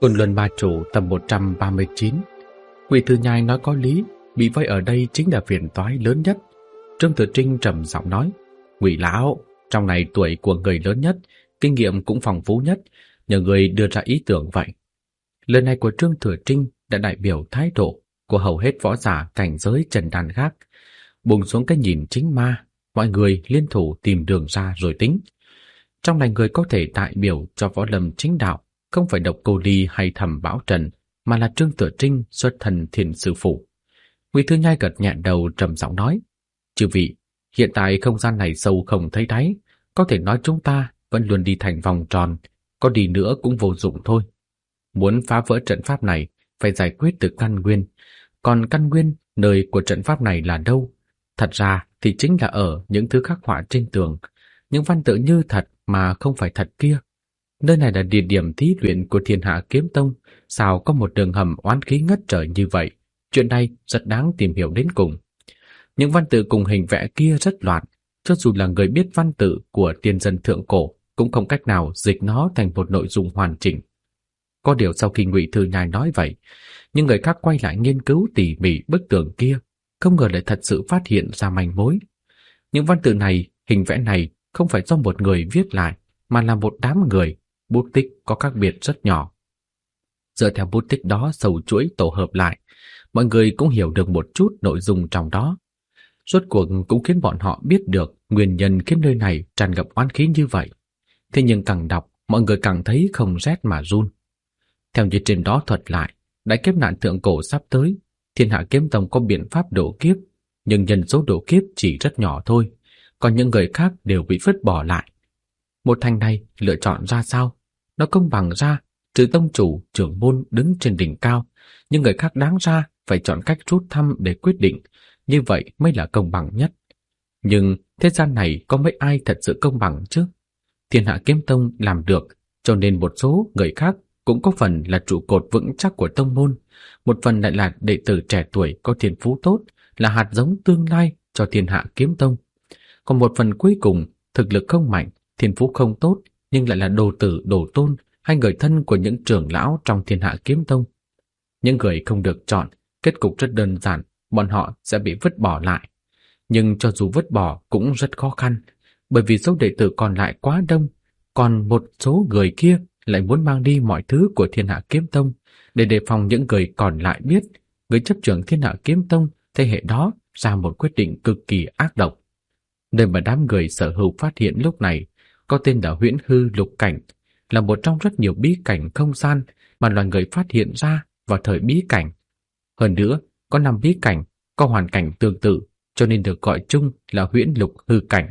Côn Luân Ba Chủ tập 139. Ngụy Thư Nhai nói có lý, bị vây ở đây chính là phiền toái lớn nhất. Trương Tử Trinh trầm giọng nói: Ngụy lão, trong này tuổi của người lớn nhất, kinh nghiệm cũng phong phú nhất, nhờ người đưa ra ý tưởng vậy. Lời này của Trương Tử Trinh đã đại biểu thái độ của hầu hết võ giả cảnh giới trần đan khác. Buông xuống cái nhìn chính ma, mọi người liên thủ tìm đường ra rồi tính. Trong này người có thể đại biểu cho võ lâm chính đạo không phải Độc Cô Ly hay Thẩm Bảo Trần, mà là Trương Tử Trinh xuất thân Thiên Sư Phủ. Ngụy Thư Nhai gật nhẹ đầu trầm giọng nói: Chư vị, hiện tại không gian này sâu không thấy đáy, có thể nói chúng ta vẫn luôn đi thành vòng tròn, có đi nữa cũng vô dụng thôi. Muốn phá vỡ trận pháp này, phải giải quyết từ căn nguyên. Còn căn nguyên nơi của trận pháp này là đâu? Thật ra thì chính là ở những thứ khắc họa trên tường, những văn tự như thật mà không phải thật kia. Nơi này là địa điểm thí luyện của Thiên Hạ Kiếm Tông, sao có một đường hầm oán khí ngất trời như vậy? Chuyện này rất đáng tìm hiểu đến cùng. Những văn tự cùng hình vẽ kia rất loạn, cho dù là người biết văn tự của tiên dân thượng cổ cũng không cách nào dịch nó thành một nội dung hoàn chỉnh. Có điều sau khi Ngụy Thư Nhai nói vậy, những người khác quay lại nghiên cứu tỉ mỉ bức tường kia, không ngờ lại thật sự phát hiện ra manh mối. Những văn tự này, hình vẽ này không phải do một người viết lại, mà là một đám người, bút tích có khác biệt rất nhỏ. Dựa theo bút tích đó sâu chuỗi tổ hợp lại, mọi người cũng hiểu được một chút nội dung trong đó. Rốt cuộc cũng khiến bọn họ biết được nguyên nhân khiến nơi này tràn ngập oán khí như vậy. Thế nhưng càng đọc, mọi người càng thấy không rét mà run. Theo như trên đó thuật lại, đại kiếp nạn thượng cổ sắp tới, Thiên Hạ Kiếm Tông có biện pháp độ kiếp, nhưng nhân số độ kiếp chỉ rất nhỏ thôi, còn những người khác đều bị vứt bỏ lại. Một thành này lựa chọn ra sao? Nó công bằng ra, trừ tông chủ, trưởng môn đứng trên đỉnh cao, nhưng người khác đáng ra phải chọn cách rút thăm để quyết định, như vậy mới là công bằng nhất. Nhưng thế gian này có mấy ai thật sự công bằng chứ? Thiên Hạ Kiếm Tông làm được, cho nên một số người khác cũng có phần là trụ cột vững chắc của tông môn, một phần lại là đệ tử trẻ tuổi có thiên phú tốt, là hạt giống tương lai cho Thiên Hạ Kiếm Tông. Còn một phần cuối cùng, thực lực không mạnh, thiên phú không tốt, nhưng lại là đồ tử đồ tôn hay người thân của những trưởng lão trong Thiên Hạ Kiếm Tông. Những người không được chọn, kết cục rất đơn giản, bọn họ sẽ bị vứt bỏ lại. Nhưng cho dù vứt bỏ cũng rất khó khăn, bởi vì số đệ tử còn lại quá đông, còn một số người kia lại muốn mang đi mọi thứ của Thiên Hạ Kiếm Tông để đề phòng những người còn lại biết người chấp trưởng Thiên Hạ Kiếm Tông thế hệ đó ra một quyết định cực kỳ ác độc. Nơi mà đám người sở hữu phát hiện lúc này có tên là Huyễn Hư Lục Cảnh, là một trong rất nhiều bí cảnh không gian mà loài người phát hiện ra vào thời bí cảnh. Hơn nữa, có 5 bí cảnh có hoàn cảnh tương tự, cho nên được gọi chung là Huyễn Lục Hư Cảnh.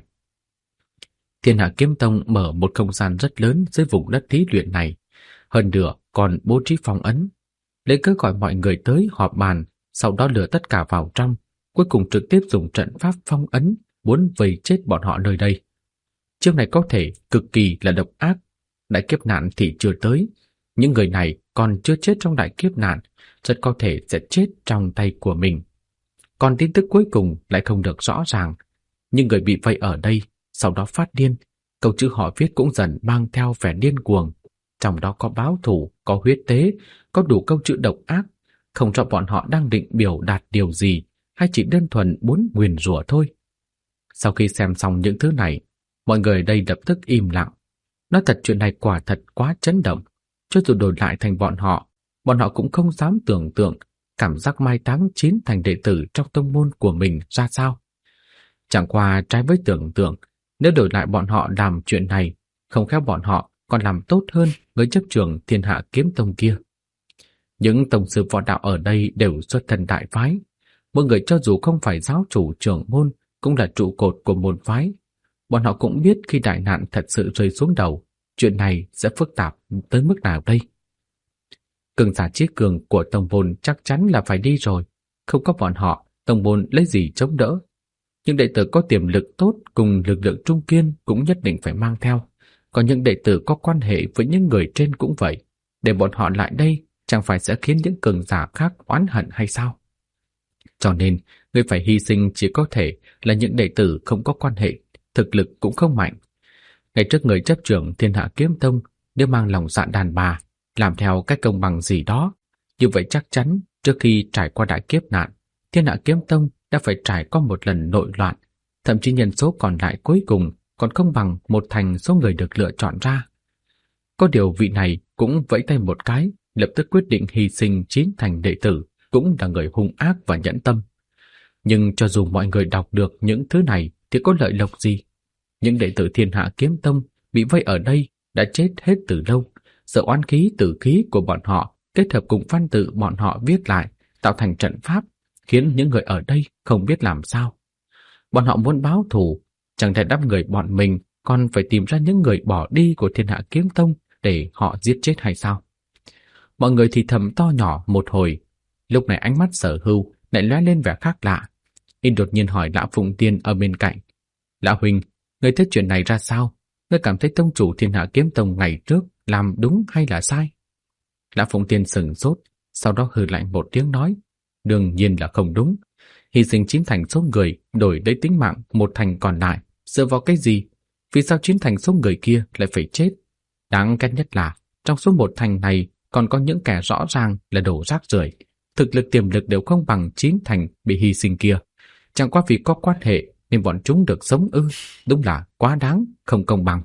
Thiên Hạ Kiếm Tông mở một không gian rất lớn dưới vùng đất thí luyện này, hơn nữa còn bố trí phong ấn, lấy cớ gọi mọi người tới họp bàn, sau đó lừa tất cả vào trong, cuối cùng trực tiếp dùng trận pháp phong ấn, muốn vây chết bọn họ nơi đây. Chiêu này có thể cực kỳ là độc ác. Đại kiếp nạn thì chưa tới, những người này còn chưa chết trong đại kiếp nạn, rất có thể sẽ chết trong tay của mình. Còn tin tức cuối cùng lại không được rõ ràng, nhưng người bị vây ở đây sau đó phát điên, câu chữ họ viết cũng dần mang theo vẻ điên cuồng, trong đó có báo thù, có huyết tế, có đủ câu chữ độc ác, không rõ bọn họ đang định biểu đạt điều gì hay chỉ đơn thuần muốn nguyền rủa thôi. Sau khi xem xong những thứ này, mọi người ở đây lập tức im lặng. Nói thật, chuyện này quả thật quá chấn động, cho dù đổi lại thành bọn họ cũng không dám tưởng tượng cảm giác mai táng chín thành đệ tử trong tông môn của mình ra sao. Chẳng qua trái với tưởng tượng, nếu đổi lại bọn họ làm chuyện này, không khéo bọn họ còn làm tốt hơn người chấp trưởng Thiên Hạ Kiếm Tông kia. Những tổng sư võ đạo ở đây đều xuất thân đại phái, mỗi người cho dù không phải giáo chủ trưởng môn cũng là trụ cột của môn phái. Bọn họ cũng biết khi đại nạn thật sự rơi xuống đầu, chuyện này sẽ phức tạp tới mức nào đây. Cường giả chí cường của tông môn chắc chắn là phải đi rồi, không có bọn họ, tông môn lấy gì chống đỡ. Những đệ tử có tiềm lực tốt cùng lực lượng trung kiên cũng nhất định phải mang theo, còn những đệ tử có quan hệ với những người trên cũng vậy. Để bọn họ lại đây chẳng phải sẽ khiến những cường giả khác oán hận hay sao? Cho nên, người phải hy sinh chỉ có thể là những đệ tử không có quan hệ, thực lực cũng không mạnh. Ngày trước người chấp trưởng Thiên Hạ Kiếm Tông nếu mang lòng dạ đàn bà, làm theo cách công bằng gì đó. Như vậy chắc chắn trước khi trải qua đại kiếp nạn, Thiên Hạ Kiếm Tông đã phải trải qua một lần nội loạn, thậm chí nhân số còn lại cuối cùng còn không bằng 1/10 số người được lựa chọn ra. Có điều vị này cũng vẫy tay một cái, lập tức quyết định hy sinh 9 đệ tử, cũng là người hung ác và nhẫn tâm. Nhưng cho dù mọi người đọc được những thứ này thì có lợi lộc gì? Những đệ tử Thiên Hạ Kiếm Tông bị vây ở đây đã chết hết từ lâu, giờ oán khí tử khí của bọn họ kết hợp cùng văn tự bọn họ viết lại tạo thành trận pháp, khiến những người ở đây không biết làm sao. Bọn họ muốn báo thù, chẳng thể đáp người bọn mình còn phải tìm ra những người bỏ đi của Thiên Hạ Kiếm Tông để họ giết chết hay sao? Mọi người thì thầm to nhỏ một hồi. Lúc này ánh mắt Sở Hưu lại lóe lên vẻ khác lạ. Y đột nhiên hỏi Lã Phụng Tiên ở bên cạnh: Lã huynh, người thấy chuyện này ra sao? Ngươi cảm thấy tông chủ Thiên Hạ Kiếm Tông ngày trước làm đúng hay là sai? Lã Phụng Tiên sững sốt, sau đó hừ lạnh một tiếng nói: Đương nhiên là không đúng. Hy sinh 9/10 số người đổi lấy tính mạng 1/10 còn lại, dựa vào cái gì? Vì sao 9/10 số người kia lại phải chết? Đáng ghét nhất là trong số 1/10 này còn có những kẻ rõ ràng là đồ rác rưởi, thực lực tiềm lực đều không bằng 9/10 bị hy sinh kia. Chẳng qua vì có quan hệ nên bọn chúng được sống ư? Đúng là quá đáng, không công bằng.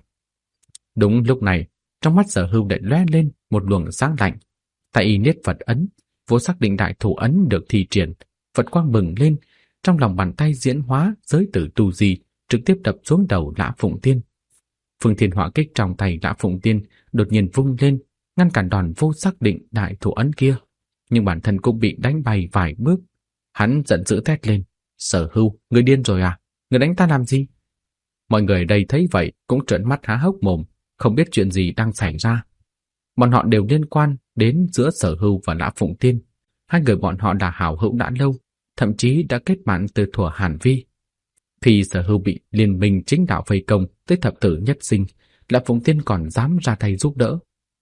Đúng lúc này, trong mắt Sở Hưu lại lóe lên một luồng sáng lạnh. Tại y niết Phật ấn, vô sắc định đại thủ ấn được thi triển, Phật quang bừng lên, trong lòng bàn tay diễn hóa giới tử tu di, trực tiếp đập xuống đầu Lã Phụng Tiên. Phương Thiên Hỏa Kích trong tay Lã Phụng Tiên đột nhiên vung lên, ngăn cản đòn vô sắc định đại thủ ấn kia, nhưng bản thân cũng bị đánh bay vài bước. Hắn giận dữ thét lên: Sở Hưu, ngươi điên rồi à? Ngươi đánh ta làm gì? Mọi người ở đây thấy vậy cũng trợn mắt há hốc mồm, không biết chuyện gì đang xảy ra. Bọn họ đều liên quan đến giữa Sở Hưu và Lã Phụng Tiên. Hai người bọn họ đã hảo hữu đã lâu, thậm chí đã kết bạn từ thuở Hàn Vi. Khi Sở Hưu bị liên minh chính đạo vây công tới thập tử nhất sinh, Lã Phụng Tiên còn dám ra tay giúp đỡ.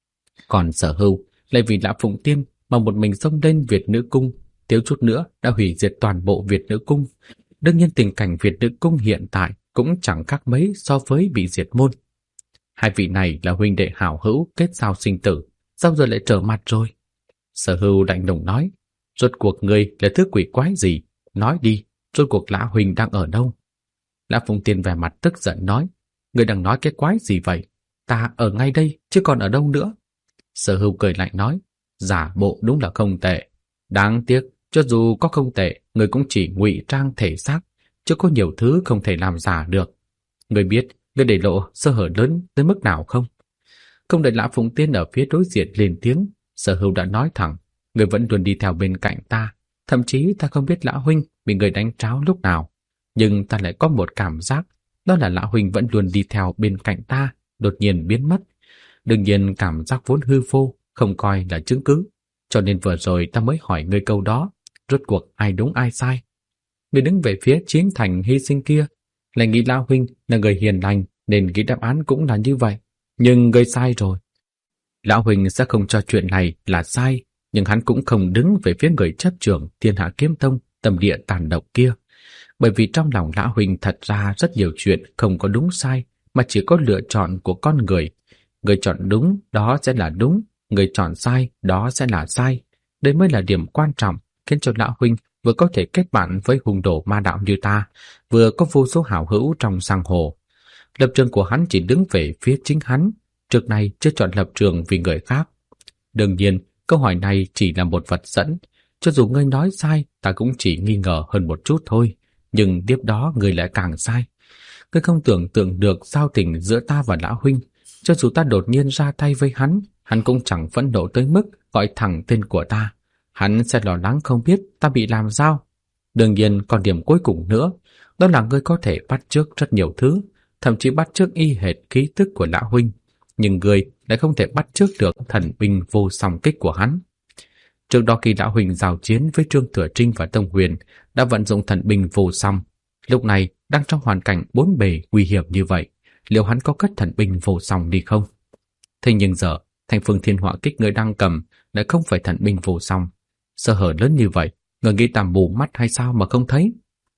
Còn Sở Hưu lại vì Lã Phụng Tiên mà một mình xông lên Việt Nữ Cung, thiếu chút nữa đã hủy diệt toàn bộ Việt Nữ Cung. Đương nhiên tình cảnh Việt Nữ Cung hiện tại cũng chẳng khác mấy so với bị diệt môn. Hai vị này là huynh đệ hảo hữu kết giao sinh tử, sao giờ lại trở mặt rồi? Sở Hưu lạnh lùng nói: Rốt cuộc ngươi là thứ quỷ quái gì? Nói đi, rốt cuộc Lã huynh đang ở đâu? Lã Phụng Tiên vẻ mặt tức giận nói: Ngươi đang nói cái quái gì vậy? Ta ở ngay đây chứ còn ở đâu nữa? Sở Hưu cười lạnh nói: Giả bộ đúng là không tệ. Đáng tiếc, cho dù có không tệ, ngươi cũng chỉ ngụy trang thể xác, chứ có nhiều thứ không thể làm giả được. Ngươi biết ngươi để lộ sơ hở lớn tới mức nào không? Không đợi Lã Phụng Tiên ở phía đối diện lên tiếng, Sở Hưu đã nói thẳng: Ngươi vẫn luôn đi theo bên cạnh ta, thậm chí ta không biết Lã huynh bị người đánh tráo lúc nào, nhưng ta lại có một cảm giác, đó là Lã huynh vẫn luôn đi theo bên cạnh ta, đột nhiên biến mất. Đương nhiên cảm giác vốn hư vô, không coi là chứng cứ, cho nên vừa rồi ta mới hỏi ngươi câu đó, rốt cuộc ai đúng ai sai? Ngươi đứng về phía chiến thành hy sinh kia, lại nghĩ Lã huynh là người hiền lành nên nghĩ đáp án cũng là như vậy, nhưng ngươi sai rồi. Lão huynh sẽ không cho chuyện này là sai, nhưng hắn cũng không đứng về phía người chấp trưởng Thiên Hạ Kiếm Tông tâm địa tàn độc kia, bởi vì trong lòng Lão huynh thật ra rất nhiều chuyện không có đúng sai, mà chỉ có lựa chọn của con người. Người chọn đúng đó sẽ là đúng, người chọn sai đó sẽ là sai. Đây mới là điểm quan trọng khiến cho Lão huynh vừa có thể kết bạn với hung đồ ma đạo như ta, vừa có vô số hảo hữu trong giang hồ. Lập trường của hắn chỉ đứng về phía chính hắn, trước nay chưa chọn lập trường vì người khác. Đương nhiên, câu hỏi này chỉ là một vật dẫn. Cho dù ngươi nói sai, ta cũng chỉ nghi ngờ hơn một chút thôi. Nhưng tiếp đó ngươi lại càng sai. Ngươi không tưởng tượng được giao tình giữa ta và Lão huynh. Cho dù ta đột nhiên ra tay với hắn cũng chẳng phẫn nộ tới mức gọi thẳng tên của ta. Hắn sẽ lo lắng không biết ta bị làm sao. Đương nhiên còn điểm cuối cùng nữa, đó là ngươi có thể bắt chước rất nhiều thứ, thậm chí bắt chước y hệt khí tức của Lão huynh, nhưng ngươi lại không thể bắt chước được thần binh vô song kích của hắn. Trước đó khi Lão huynh giao chiến với Trương Thừa Trinh và Tông Huyền đã vận dụng thần binh vô song, lúc này đang trong hoàn cảnh bốn bề nguy hiểm như vậy, liệu hắn có cất thần binh vô song đi không? Thế nhưng giờ Thanh Phương Thiên Hỏa Kích người đang cầm lại không phải thần binh vô song, sơ hở lớn như vậy, người nghĩ ta mù mắt hay sao mà không thấy?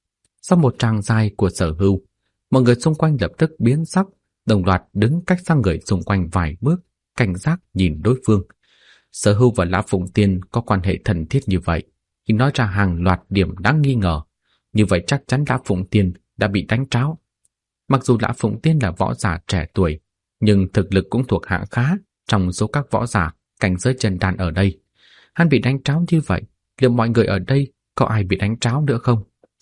Sau một tràng dài của Sở Hưu, mọi người xung quanh lập tức biến sắc, đồng loạt đứng cách xa người xung quanh vài bước, cảnh giác nhìn đối phương. Sở Hưu và Lã Phụng Tiên có quan hệ thân thiết như vậy thì nói ra hàng loạt điểm đáng nghi ngờ. Như vậy chắc chắn Lã Phụng Tiên đã bị đánh tráo. Mặc dù Lã Phụng Tiên là võ giả trẻ tuổi, nhưng thực lực cũng thuộc hạng khá trong số các võ giả cảnh giới chân đan ở đây. Hắn bị đánh tráo như vậy, liệu mọi người ở đây có ai bị đánh tráo nữa không?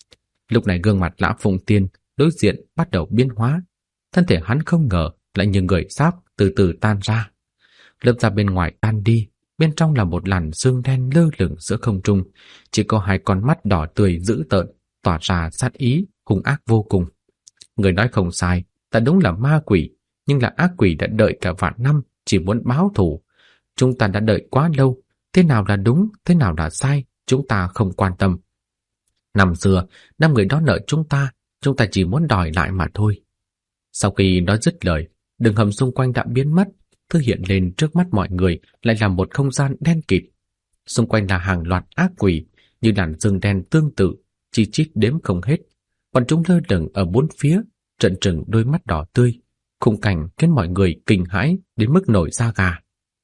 Lúc này gương mặt Lã Phụng Tiên đối diện bắt đầu biến hóa. Thân thể hắn không ngờ lại như người sáp từ từ tan ra. Lớp da bên ngoài tan đi, bên trong là một làn sương đen lơ lửng giữa không trung, chỉ có hai con mắt đỏ tươi dữ tợn, tỏa ra sát ý, hung ác vô cùng. Người nói không sai, ta đúng là ma quỷ, nhưng là ác quỷ đã đợi cả vạn năm, chỉ muốn báo thù. Chúng ta đã đợi quá lâu, thế nào là đúng, thế nào là sai, chúng ta không quan tâm. Năm xưa, năm người đó nợ chúng ta chỉ muốn đòi lại mà thôi. Sau khi nói dứt lời, đường hầm xung quanh đã biến mất, thứ hiện lên trước mắt mọi người lại là một không gian đen kịt. Xung quanh là hàng loạt ác quỷ, như làn sương đen tương tự, chi chít đếm không hết. Bọn chúng lơ lửng ở bốn phía, trợn trừng đôi mắt đỏ tươi. Khung cảnh khiến mọi người kinh hãi đến mức nổi da gà.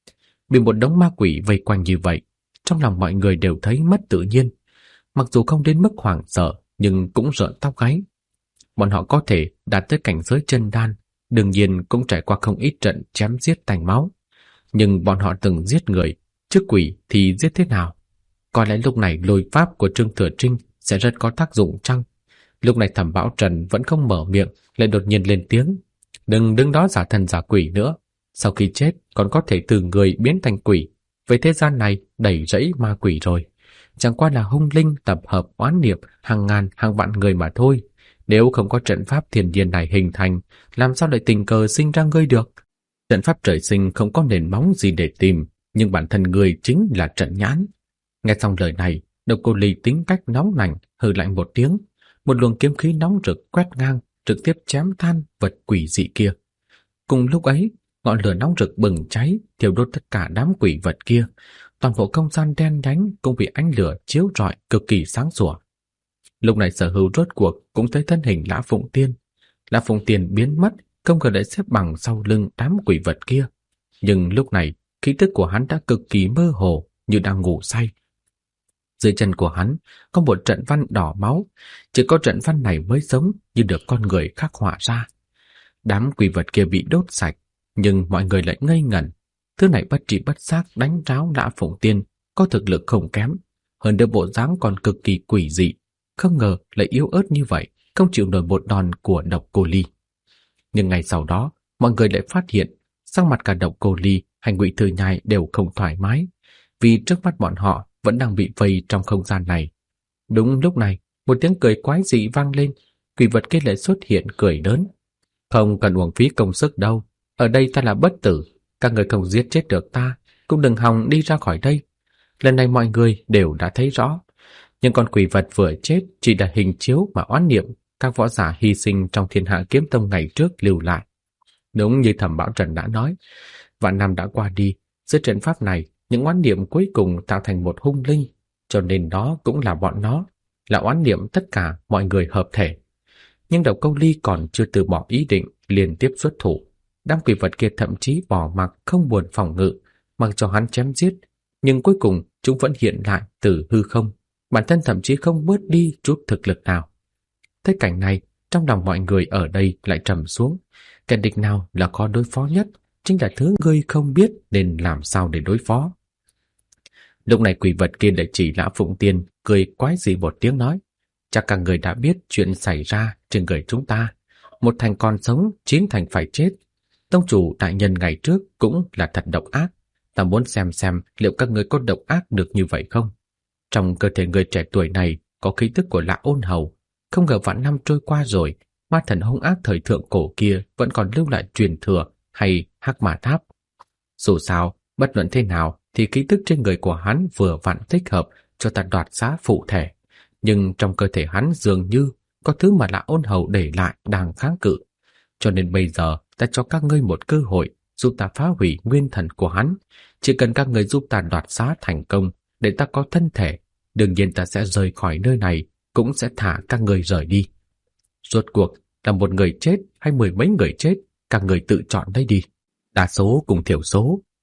Bị một đống ma quỷ vây quanh như vậy, trong lòng mọi người đều thấy mất tự nhiên. Mặc dù không đến mức hoảng sợ, nhưng cũng rợn tóc gáy. Bọn họ có thể đạt tới cảnh giới chân đan, đương nhiên cũng trải qua không ít trận chém giết tanh máu. Nhưng bọn họ từng giết người, chứ quỷ thì giết thế nào? Có lẽ lúc này lôi pháp của Trương Thừa Trinh sẽ rất có tác dụng chăng? Lúc này Thẩm Bảo Trần vẫn không mở miệng, lại đột nhiên lên tiếng. Đừng đứng đó giả thần giả quỷ nữa. Sau khi chết còn có thể từ người biến thành quỷ. Về thế gian này đầy rẫy ma quỷ rồi. Chẳng qua là hung linh tập hợp oán niệm hàng ngàn hàng vạn người mà thôi. Nếu không có trận pháp thiên nhiên này hình thành, làm sao lại tình cờ sinh ra ngươi được? Trận pháp trời sinh không có nền móng gì để tìm, nhưng bản thân ngươi chính là trận nhãn. Nghe xong lời này, Độc Cô Ly tính cách nóng nảy hừ lạnh một tiếng, một luồng kiếm khí nóng rực quét ngang, trực tiếp chém tan vật quỷ dị kia. Cùng lúc ấy, ngọn lửa nóng rực bừng cháy, thiêu đốt tất cả đám quỷ vật kia. Toàn bộ không gian đen nhánh cũng bị ánh lửa chiếu rọi cực kỳ sáng sủa. Lúc này Sở Hữu rốt cuộc cũng thấy thân hình Lã Phụng Tiên. Lã Phụng Tiên biến mất, không ngờ lại xếp bằng sau lưng đám quỷ vật kia. Nhưng lúc này, khí tức của hắn đã cực kỳ mơ hồ, như đang ngủ say. Dưới chân của hắn có một trận văn đỏ máu, chỉ có trận văn này mới giống như được con người khắc họa ra. Đám quỷ vật kia bị đốt sạch, nhưng mọi người lại ngây ngẩn. Thứ này bất tri bất giác đánh tráo Lã Phụng Tiên, có thực lực không kém, hơn nữa bộ dáng còn cực kỳ quỷ dị, không ngờ lại yếu ớt như vậy, không chịu nổi một đòn của Độc Cô Ly. Nhưng ngày sau đó, mọi người lại phát hiện, sắc mặt cả Độc Cô Ly hay Ngụy Thư Nhai đều không thoải mái, vì trước mắt bọn họ vẫn đang bị vây trong không gian này. Đúng lúc này, một tiếng cười quái dị vang lên, quỷ vật kia lại xuất hiện cười lớn. Không cần uổng phí công sức đâu, ở đây ta là bất tử, các người không giết chết được ta, cũng đừng hòng đi ra khỏi đây. Lần này mọi người đều đã thấy rõ, nhưng con quỷ vật vừa chết chỉ là hình chiếu mà oán niệm các võ giả hy sinh trong Thiên Hạ Kiếm Tông ngày trước lưu lại. Đúng như Thẩm Bảo Trần đã nói, vạn năm đã qua đi, dưới trận pháp này, những oán niệm cuối cùng tạo thành một hung linh, cho nên đó cũng là bọn nó, là oán niệm tất cả mọi người hợp thể. Nhưng Độc Cô Ly còn chưa từ bỏ ý định liên tiếp xuất thủ. Đám quỷ vật kia thậm chí bỏ mặc không buồn phòng ngự, mặc cho hắn chém giết, nhưng cuối cùng chúng vẫn hiện lại từ hư không, bản thân thậm chí không bớt đi chút thực lực nào. Thấy cảnh này, trong lòng mọi người ở đây lại trầm xuống. Kẻ địch nào là khó đối phó nhất, chính là thứ ngươi không biết nên làm sao để đối phó. Lúc này quỷ vật kia lại chỉ Lã Phụng Tiên, cười quái dị một tiếng nói: chắc các người đã biết chuyện xảy ra trên người chúng ta. Một thành còn sống, 9 thành phải chết. Tông chủ đại nhân ngày trước cũng là thật độc ác. Ta muốn xem liệu các người có độc ác được như vậy không. Trong cơ thể người trẻ tuổi này có khí tức của Lã Ôn Hầu. Không ngờ vạn năm trôi qua rồi, ma thần hung ác thời thượng cổ kia vẫn còn lưu lại truyền thừa hay Hắc Ma Tháp. Dù sao, bất luận thế nào thì khí tức trên người của hắn vừa vặn thích hợp cho ta đoạt xá phụ thể. Nhưng trong cơ thể hắn dường như có thứ mà Lã Ôn Hầu để lại đang kháng cự. Cho nên bây giờ ta cho các ngươi một cơ hội giúp ta phá hủy nguyên thần của hắn. Chỉ cần các ngươi giúp ta đoạt xá thành công để ta có thân thể, đương nhiên ta sẽ rời khỏi nơi này, cũng sẽ thả các ngươi rời đi. Rốt cuộc là một người chết hay 10 mấy người chết, các ngươi tự chọn đây đi. Đa số cùng thiểu số,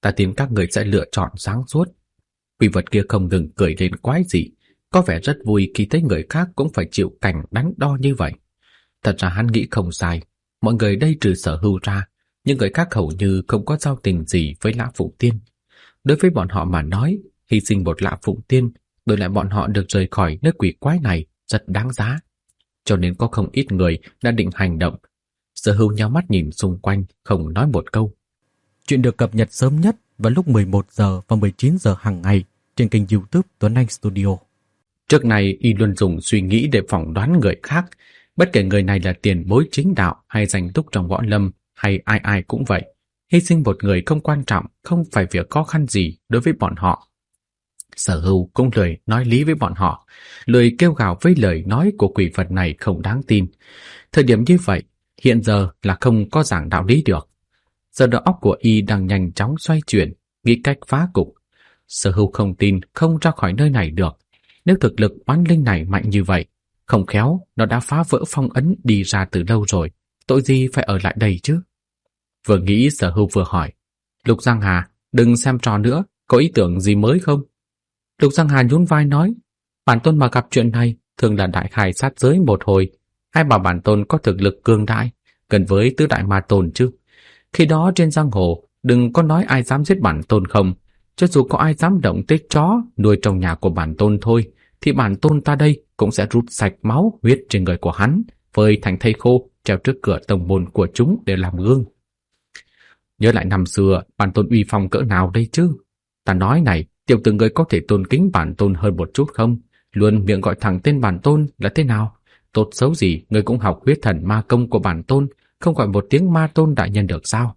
Ta tin các người sẽ lựa chọn sáng suốt. Quỷ vật kia không ngừng cười lên quái dị, có vẻ rất vui khi thấy người khác cũng phải chịu cảnh đắn đo như vậy. Thật ra hắn nghĩ không sai, mọi người đây trừ Sở Hưu ra, nhưng người khác hầu như không có giao tình gì với Lã Phụng Tiên. Đối với bọn họ mà nói, hy sinh một Lã Phụng Tiên, đổi lại bọn họ được rời khỏi nơi quỷ quái này rất đáng giá. Cho nên có không ít người đã định hành động. Sở Hưu nhíu mắt nhìn xung quanh, không nói một câu. Chuyện được cập nhật sớm nhất vào lúc 11 giờ và 19 giờ hàng ngày trên kênh YouTube Tuấn Anh Studio. Trước này y luôn dùng suy nghĩ để phỏng đoán người khác, bất kể người này là tiền bối chính đạo hay danh túc trong võ lâm hay ai ai cũng vậy. Hy sinh một người không quan trọng, không phải việc khó khăn gì đối với bọn họ. Sở Hưu cũng lười nói lý với bọn họ, lười kêu gào với lời nói của quỷ vật này không đáng tin. Thời điểm như vậy, hiện giờ là không có giảng đạo lý được. Giờ đầu óc của y đang nhanh chóng xoay chuyển, nghĩ cách phá cục. Sở Hưu không tin không ra khỏi nơi này được. Nếu thực lực oán linh này mạnh như vậy, không khéo nó đã phá vỡ phong ấn đi ra từ lâu rồi, tội gì phải ở lại đây chứ? Vừa nghĩ Sở Hưu vừa hỏi, Lục Giang Hà, đừng xem trò nữa, có ý tưởng gì mới không? Lục Giang Hà nhún vai nói, bản tôn mà gặp chuyện này thường là đại khai sát giới một hồi, ai bảo bản tôn có thực lực cường đại, gần với tứ đại ma tôn chứ. Khi đó trên giang hồ, đừng có nói ai dám giết bản tôn không, cho dù có ai dám động tới chó nuôi trong nhà của bản tôn thôi, thì bản tôn ta đây cũng sẽ rút sạch máu huyết trên người của hắn, phơi thành thây khô, treo trước cửa tông môn của chúng để làm gương. Nhớ lại năm xưa, bản tôn uy phong cỡ nào đây chứ? Ta nói này, tiểu tử người có thể tôn kính bản tôn hơn một chút không? Luôn miệng gọi thẳng tên bản tôn là thế nào? Tốt xấu gì, người cũng học huyết thần ma công của bản tôn, không gọi một tiếng ma tôn đại nhân được sao?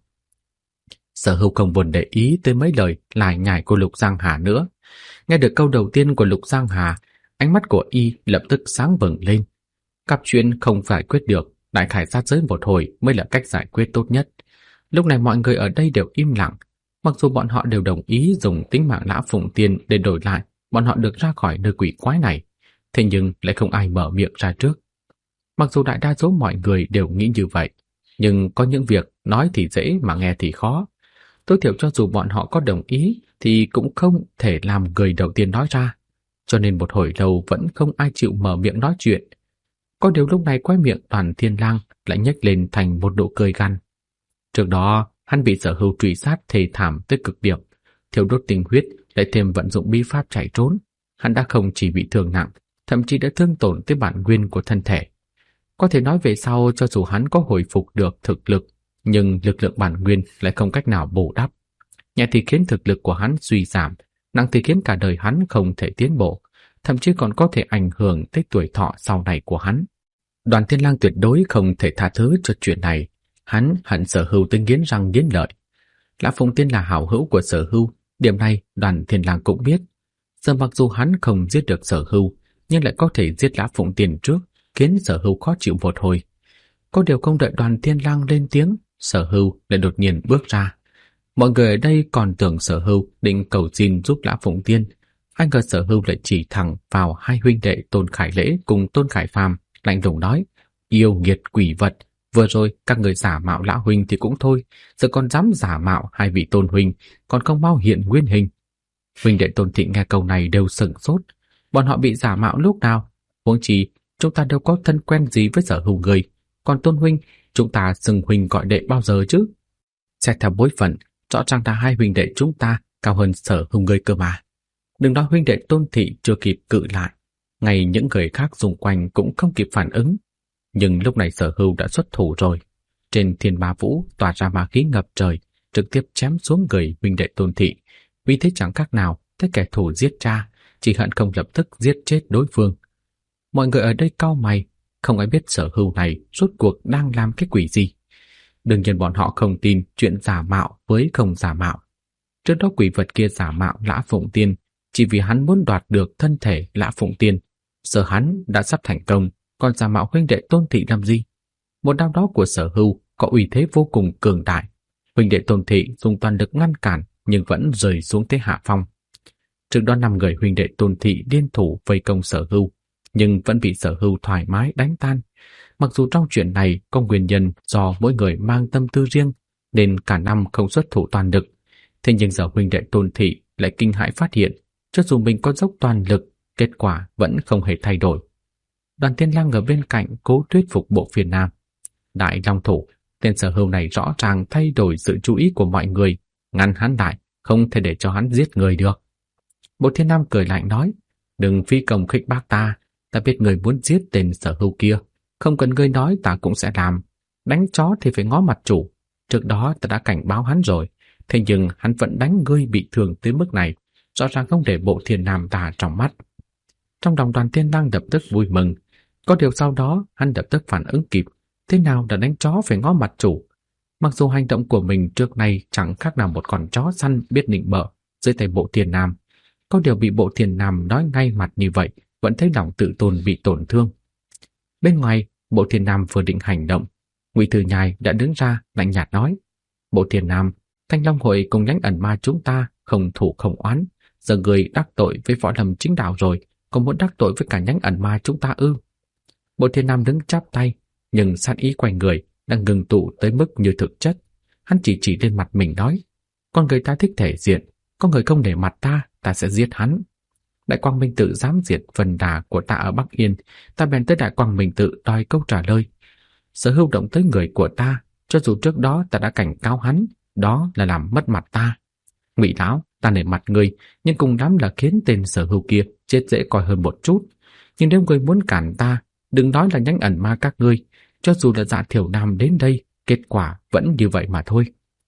Sở Hưu không buồn để ý tới mấy lời lải nhải của Lục Giang Hà nữa. Nghe được câu đầu tiên của Lục Giang Hà, ánh mắt của y lập tức sáng bừng lên. Cặp chuyện không giải quyết được, đại khải sát giới một hồi mới là cách giải quyết tốt nhất. Lúc này mọi người ở đây đều im lặng, mặc dù bọn họ đều đồng ý dùng tính mạng Lã Phụng Tiên để đổi lại bọn họ được ra khỏi nơi quỷ quái này, thế nhưng lại không ai mở miệng ra trước. Mặc dù đại đa số mọi người đều nghĩ như vậy, nhưng có những việc nói thì dễ mà nghe thì khó. Tối thiểu cho dù bọn họ có đồng ý thì cũng không thể làm người đầu tiên nói ra, cho nên một hồi lâu vẫn không ai chịu mở miệng nói chuyện. Có điều lúc này quái miệng Đoàn Thiên Lang lại nhếch lên thành một nụ cười gằn. Trước đó, hắn bị Sở Hưu truy sát thê thảm tới cực điểm, thiêu đốt tinh huyết, lại thêm vận dụng bí pháp chạy trốn. Hắn đã không chỉ bị thương nặng, thậm chí đã thương tổn tới bản nguyên của thân thể. Có thể nói về sau cho dù hắn có hồi phục được thực lực, nhưng lực lượng bản nguyên lại không cách nào bù đắp. Nhẹ thì khiến thực lực của hắn suy giảm, nặng thì khiến cả đời hắn không thể tiến bộ, thậm chí còn có thể ảnh hưởng tới tuổi thọ sau này của hắn. Đoàn Thiên Lang tuyệt đối không thể tha thứ cho chuyện này. Hắn hận Sở Hưu tới nghiến răng nghiến lợi. Lã Phụng Tiên là hảo hữu của Sở Hưu, điểm này Đoàn Thiên Lang cũng biết. Giờ mặc dù hắn không giết được Sở Hưu, nhưng lại có thể giết Lã Phụng Tiên trước, khiến Sở Hưu khó chịu một hồi. Có điều không đợi Đoàn Thiên Lang lên tiếng, Sở Hưu lại đột nhiên bước ra. Mọi người ở đây còn tưởng Sở Hưu định cầu xin giúp Lã Phụng Tiên, ai ngờ Sở Hưu lại chỉ thẳng vào hai huynh đệ Tôn Khải Lễ cùng Tôn Khải Phàm, lạnh lùng nói: "Yêu nghiệt quỷ vật, vừa rồi các người giả mạo Lã huynh thì cũng thôi, giờ còn dám giả mạo hai vị Tôn huynh, còn không mau hiện nguyên hình." Huynh đệ Tôn Thị nghe câu này đều sửng sốt, bọn họ bị giả mạo lúc nào? Huống chi chúng ta đâu có thân quen gì với Sở Hưu người, còn Tôn huynh, chúng ta xưng huynh gọi đệ bao giờ chứ? Xét theo bối phận, rõ ràng là hai huynh đệ chúng ta cao hơn Sở Hưu người cơ mà. Đừng nói huynh đệ Tôn Thị chưa kịp cự lại, ngay những người khác xung quanh cũng không kịp phản ứng. Nhưng lúc này Sở Hưu đã xuất thủ rồi. Trên Thiên Ma Vũ tỏa ra ma khí ngập trời, trực tiếp chém xuống người huynh đệ Tôn Thị. Vì thế chẳng khác nào thấy kẻ thù giết cha, chỉ hận không lập tức giết chết đối phương. Mọi người ở đây cau mày, không ai biết Sở Hưu này rốt cuộc đang làm cái quỷ gì. Đương nhiên bọn họ không tin chuyện giả mạo với không giả mạo. Trước đó quỷ vật kia giả mạo Lã Phụng Tiên chỉ vì hắn muốn đoạt được thân thể Lã Phụng Tiên. Giờ hắn đã sắp thành công, còn giả mạo huynh đệ Tôn Thị làm gì? Một đao đó của Sở Hưu có uy thế vô cùng cường đại. Huynh đệ Tôn Thị dùng toàn lực ngăn cản nhưng vẫn rơi xuống thế hạ phong. Trước đó 5 người huynh đệ Tôn Thị liên thủ vây công Sở Hưu, nhưng vẫn bị Sở Hưu thoải mái đánh tan. Mặc dù trong chuyện này có nguyên nhân do mỗi người mang tâm tư riêng, nên cả năm không xuất thủ toàn lực. Thế nhưng giờ huynh đệ Tôn Thị lại kinh hãi phát hiện, cho dù mình có dốc toàn lực, kết quả vẫn không hề thay đổi. Đoàn Thiên Lang ở bên cạnh cố thuyết phục Bộ Phiên Nam. Đại long thủ, tên Sở Hưu này rõ ràng thay đổi sự chú ý của mọi người, ngăn hắn lại, không thể để cho hắn giết người được. Bộ Thiên Nam cười lạnh nói, đừng phi công khích bác ta biết người muốn giết tên Sở Hưu kia, không cần ngươi nói ta cũng sẽ làm. Đánh chó thì phải ngó mặt chủ, trước đó ta đã cảnh báo hắn rồi, thế nhưng hắn vẫn đánh ngươi bị thương tới mức này, rõ ràng không để Bộ Thiên Nam ta trong mắt. Trong lòng Đoàn Thiên Lang lập tức vui mừng, có điều sau đó hắn lập tức phản ứng kịp, thế nào đã đánh chó phải ngó mặt chủ. Mặc dù hành động của mình trước nay chẳng khác nào một con chó săn biết nịnh bợ dưới tay Bộ Thiên Nam, có điều bị Bộ Thiên Nam nói ngay mặt như vậy, vẫn thấy lòng tự tôn bị tổn thương. Bên ngoài, Bộ Thiên Nam vừa định hành động, Ngụy Thư Nhai đã đứng ra lạnh nhạt nói, Bộ Thiên Nam, Thanh Long hội cùng Nhánh Ẩn Ma chúng ta không thủ không oán, giờ người đắc tội với Võ Lâm Chính Đạo rồi, còn muốn đắc tội với cả Nhánh Ẩn Ma chúng ta ư? Bộ Thiên Nam đứng chắp tay, nhưng sát ý quanh người đang ngừng tụ tới mức như thực chất. Hắn chỉ lên mặt mình nói, con người ta thích thể diện, con người không để mặt ta sẽ giết hắn. Đại Quang Minh Tự dám diệt Vân Đà của ta ở Bắc Yên, ta bèn tới Đại Quang Minh Tự đòi câu trả lời. Sở Hưu động tới người của ta, cho dù trước đó ta đã cảnh cáo hắn, đó là làm mất mặt ta. Ngụy lão, ta nể mặt ngươi, nhưng cùng lắm là khiến tên Sở Hưu kia chết dễ coi hơn một chút. Nhưng nếu ngươi muốn cản ta, đừng nói là Nhánh Ẩn Ma các ngươi, cho dù là Dạ Thiểu Nam đến đây, kết quả vẫn như vậy mà thôi.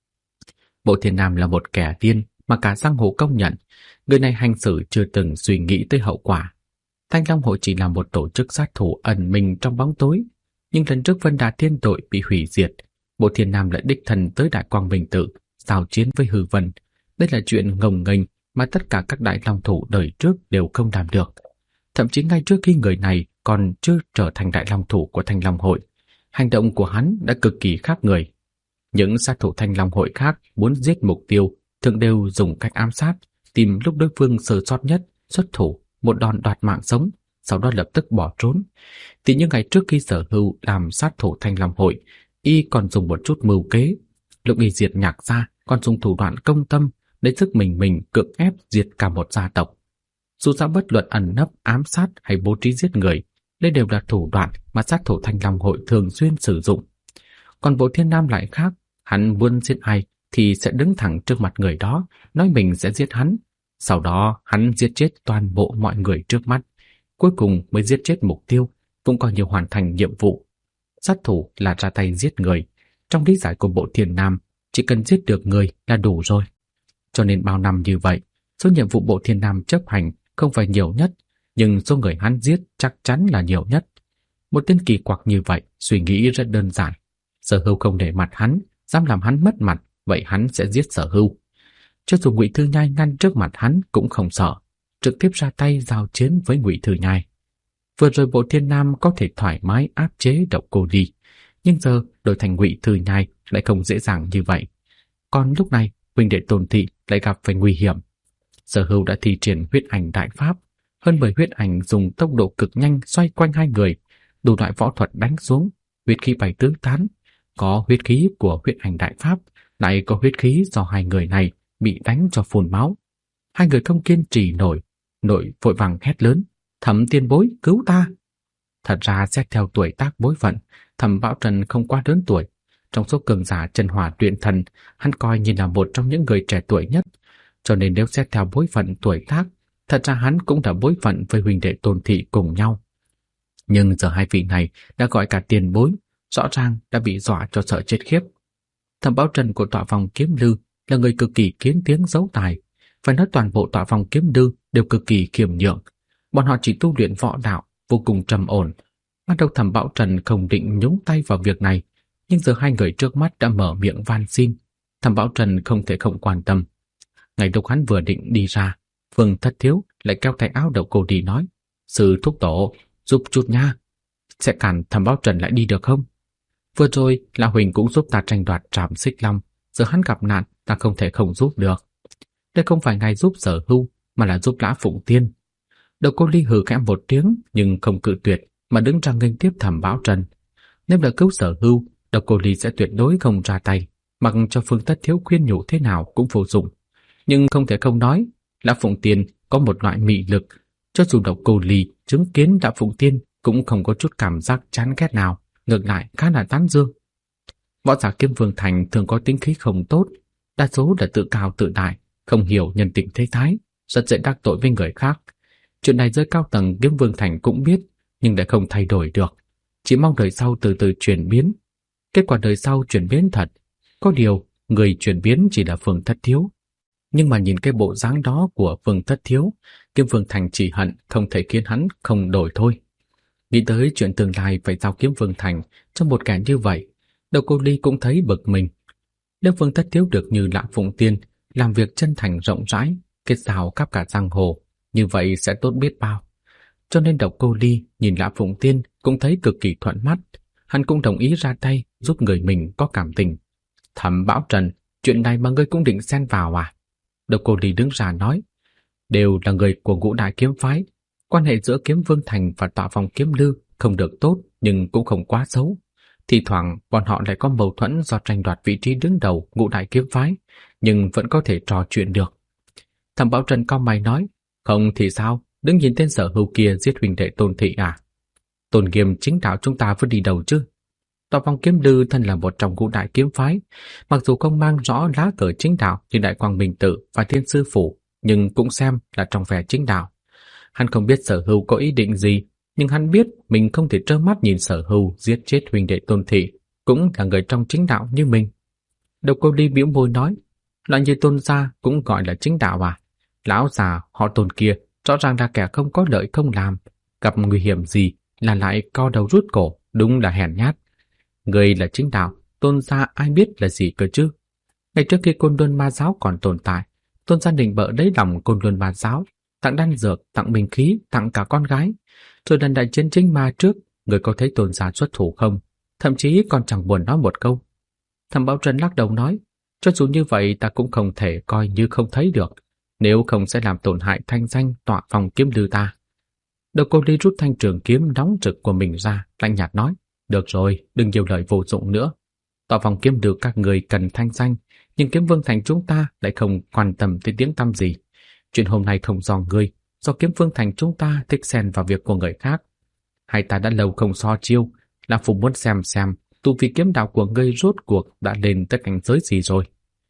Bộ Thiên Nam là một kẻ điên mà cả giang hồ công nhận, người này hành xử chưa từng suy nghĩ tới hậu quả. Thanh Long hội chỉ là một tổ chức sát thủ ẩn mình trong bóng tối, nhưng lần trước Vân Đà Thiên Tội bị hủy diệt, Bộ Thiên Nam lại đích thân tới Đại Quang Minh Tự giao chiến với Hư Vân. Đây là chuyện ngông nghênh mà tất cả các đại long thủ đời trước đều không làm được. Thậm chí ngay trước khi người này còn chưa trở thành đại long thủ của Thanh Long hội, hành động của hắn đã cực kỳ khác người. Những sát thủ Thanh Long hội khác muốn giết mục tiêu thường đều dùng cách ám sát, tìm lúc đối phương sơ sót nhất, xuất thủ, một đòn đoạt mạng sống, sau đó lập tức bỏ trốn. Thì những ngày trước khi Sở Hưu làm sát thủ Thanh Long hội, y còn dùng một chút mưu kế. Lúc y diệt Nhạc gia, còn dùng thủ đoạn công tâm để sức mình cưỡng ép diệt cả một gia tộc. Dù sao bất luận ẩn nấp, ám sát hay bố trí giết người, đây đều là thủ đoạn mà sát thủ Thanh Long hội thường xuyên sử dụng. Còn Bộ Thiên Nam lại khác, hắn muốn giết ai thì sẽ đứng thẳng trước mặt người đó, nói mình sẽ giết hắn. Sau đó hắn giết chết toàn bộ mọi người trước mắt, cuối cùng mới giết chết mục tiêu, cũng coi như hoàn thành nhiệm vụ. Sát thủ là ra tay giết người, trong lý giải của Bộ Thiên Nam, chỉ cần giết được người là đủ rồi. Cho nên bao năm như vậy, số nhiệm vụ Bộ Thiên Nam chấp hành không phải nhiều nhất, nhưng số người hắn giết chắc chắn là nhiều nhất. Một tên kỳ quặc như vậy, suy nghĩ rất đơn giản. Sở Hưu không để mặt hắn, dám làm hắn mất mặt, vậy hắn sẽ giết Sở Hưu. Cho dù Ngụy Thư Nhai ngăn trước mặt hắn cũng không sợ, trực tiếp ra tay giao chiến với Ngụy Thư Nhai. Vừa rồi Bộ Thiên Nam có thể thoải mái áp chế Độc Cô đi, nhưng giờ đổi thành Ngụy Thư Nhai lại không dễ dàng như vậy. Còn lúc này, huynh đệ Tôn Thị lại gặp phải nguy hiểm. Sở Hưu đã thi triển huyết ảnh đại pháp, hơn 10 huyết ảnh dùng tốc độ cực nhanh xoay quanh hai người, đủ loại võ thuật đánh xuống, huyết khí bay tứ tán. Có huyết khí của huyết ảnh đại pháp, lại có huyết khí do hai người này bị đánh cho phun máu. Hai người không kiên trì nổi, vội vàng hét lớn, Thẩm tiền bối cứu ta. Thật ra xét theo tuổi tác bối phận, Thẩm Bảo Trần không quá lớn tuổi. Trong số cường giả chân hỏa luyện thần, hắn coi như là một trong những người trẻ tuổi nhất. Cho nên nếu xét theo bối phận tuổi tác, thật ra hắn cũng đã bối phận với huynh đệ Tôn Thị cùng nhau. Nhưng giờ hai vị này đã gọi cả tiền bối, rõ ràng đã bị dọa cho sợ chết khiếp. Thẩm Bảo Trần của tọa phòng Kiếm Lư là người cực kỳ kiến tiếng giấu tài, phải nói toàn bộ tọa phòng Kiếm Lư đều cực kỳ khiêm nhượng. Bọn họ chỉ tu luyện võ đạo, vô cùng trầm ổn. Ban đầu Thẩm Bảo Trần không định nhúng tay vào việc này, nhưng giờ hai người trước mắt đã mở miệng van xin, Thẩm Bảo Trần không thể không quan tâm. Ngày lúc hắn vừa định đi ra, Vương Thất Thiếu lại kéo tay áo Độc Cô đi nói, sư thúc tổ, giúp chút nha, sẽ cản Thẩm Bảo Trần lại đi được không? Vừa rồi là Huỳnh cũng giúp ta tranh đoạt Trảm Xích Long, giờ hắn gặp nạn, ta không thể không giúp được. Đây không phải ngài giúp Sở Hưu, mà là giúp Lã Phụng Tiên. Độc Cô Ly hừ khẽ một tiếng, nhưng không cự tuyệt, mà đứng ra nghênh tiếp Thẩm Bảo Trần. Nếu là cứu Sở Hưu, Độc Cô Ly sẽ tuyệt đối không ra tay, mặc cho Phương Tất Thiếu khuyên nhủ thế nào cũng vô dụng. Nhưng không thể không nói, Lã Phụng Tiên có một loại mị lực, cho dù Độc Cô Ly chứng kiến Lã Phụng Tiên cũng không có chút cảm giác chán ghét nào, ngược lại khá là tán dương. Võ giả Kiếm Vương Thành thường có tính khí không tốt, đa số là tự cao tự đại, không hiểu nhân tình thế thái, rất dễ đắc tội với người khác. Chuyện này giới cao tầng Kiếm Vương Thành cũng biết, nhưng lại không thay đổi được, chỉ mong đời sau từ từ chuyển biến. Kết quả đời sau chuyển biến thật, có điều người chuyển biến chỉ là Phương Thất Thiếu. Nhưng mà nhìn cái bộ dáng đó của Phương Thất Thiếu, Kiếm Vương Thành chỉ hận không thể khiến hắn không đổi thôi. Nghĩ tới chuyện tương lai phải giao Kiếm Vương Thành cho một kẻ như vậy, Độc Cô Ly cũng thấy bực mình. Nếu Phương Thất Thiếu được như Lã Phụng Tiên, làm việc chân thành rộng rãi, kết giao khắp cả giang hồ, như vậy sẽ tốt biết bao. Cho nên Độc Cô Ly nhìn Lã Phụng Tiên cũng thấy cực kỳ thuận mắt, hắn cũng đồng ý ra tay giúp người mình có cảm tình. Thẩm Bảo Trần, chuyện này mà ngươi cũng định xen vào à? Độc Cô Ly đứng ra nói, đều là người của Ngũ Đại Kiếm Phái, quan hệ giữa Kiếm Vương Thành và Tọa Phòng Kiếm Lư không được tốt nhưng cũng không quá xấu. Thì thoảng bọn họ lại có mâu thuẫn do tranh đoạt vị trí đứng đầu Ngũ Đại Kiếm Phái, nhưng vẫn có thể trò chuyện được. Thẩm Bảo Trần cau mày nói, không thì sao, đứng nhìn tên Sở Hưu kia giết huynh đệ Tôn Thị à? Tôn nghiêm chính đạo chúng ta vẫn đi đầu chứ. Tọa Phòng Kiếm Lư thân là một trong Ngũ Đại Kiếm Phái, mặc dù không mang rõ lá cờ chính đạo như Đại Quang Minh Tự và Thiên Sư Phủ, nhưng cũng xem là trong vẻ chính đạo. Hắn không biết Sở Hưu có ý định gì, nhưng hắn biết mình không thể trơ mắt nhìn Sở Hưu giết chết huynh đệ Tôn Thị, cũng là người trong chính đạo như mình. Độc Cô Ly bĩu môi nói, loại như Tôn gia cũng gọi là chính đạo à? Lão già họ Tôn kia rõ ràng là kẻ không có lợi không làm, gặp nguy hiểm gì là lại co đầu rút cổ, đúng là hèn nhát. Người là chính đạo, Tôn gia ai biết là gì cơ chứ? Ngày trước khi Côn Luân Ma Giáo còn tồn tại, Tôn gia định bợ lấy lòng Côn Luân Ma Giáo, tặng đan dược, tặng binh khí, tặng cả con gái. Rồi lần đại chiến chính ma trước, người có thấy Tôn gia xuất thủ không? Thậm chí còn chẳng buồn nói một câu. Thẩm Bảo Trần lắc đầu nói, cho dù như vậy ta cũng không thể coi như không thấy được, nếu không sẽ làm tổn hại thanh danh Tọa Phòng Kiếm Lư ta. Độc Cô Ly rút thanh trường kiếm nóng rực của mình ra, lạnh nhạt nói, được rồi, đừng nhiều lời vô dụng nữa. Tọa Phòng Kiếm Lư các người cần thanh danh, nhưng Kiếm Vương Thành chúng ta lại không quan tâm tới tiếng tăm gì. Chuyện hôm nay không do ngươi, do Kiếm Vương Thành chúng ta thích xen vào việc của người khác. Hai ta đã lâu không so chiêu, là phụ muốn xem tu vi kiếm đạo của ngươi rốt cuộc đã lên tới cảnh giới gì rồi.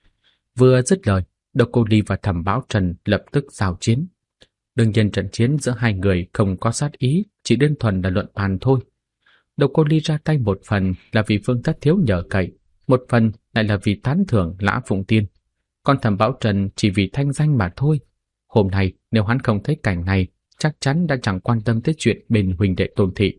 Vừa dứt lời, Độc Cô Ly và Thẩm Bảo Trần lập tức giao chiến. Đương nhiên trận chiến giữa hai người không có sát ý, chỉ đơn thuần là luận bàn thôi. Độc Cô Ly ra tay một phần là vì Phương Thất Thiếu nhờ cậy, một phần lại là vì tán thưởng Lã Phụng Tiên. Còn Thẩm Bảo Trần chỉ vì thanh danh mà thôi. Hôm nay nếu hắn không thấy cảnh này, chắc chắn đã chẳng quan tâm tới chuyện bên huynh đệ Tôn Thị.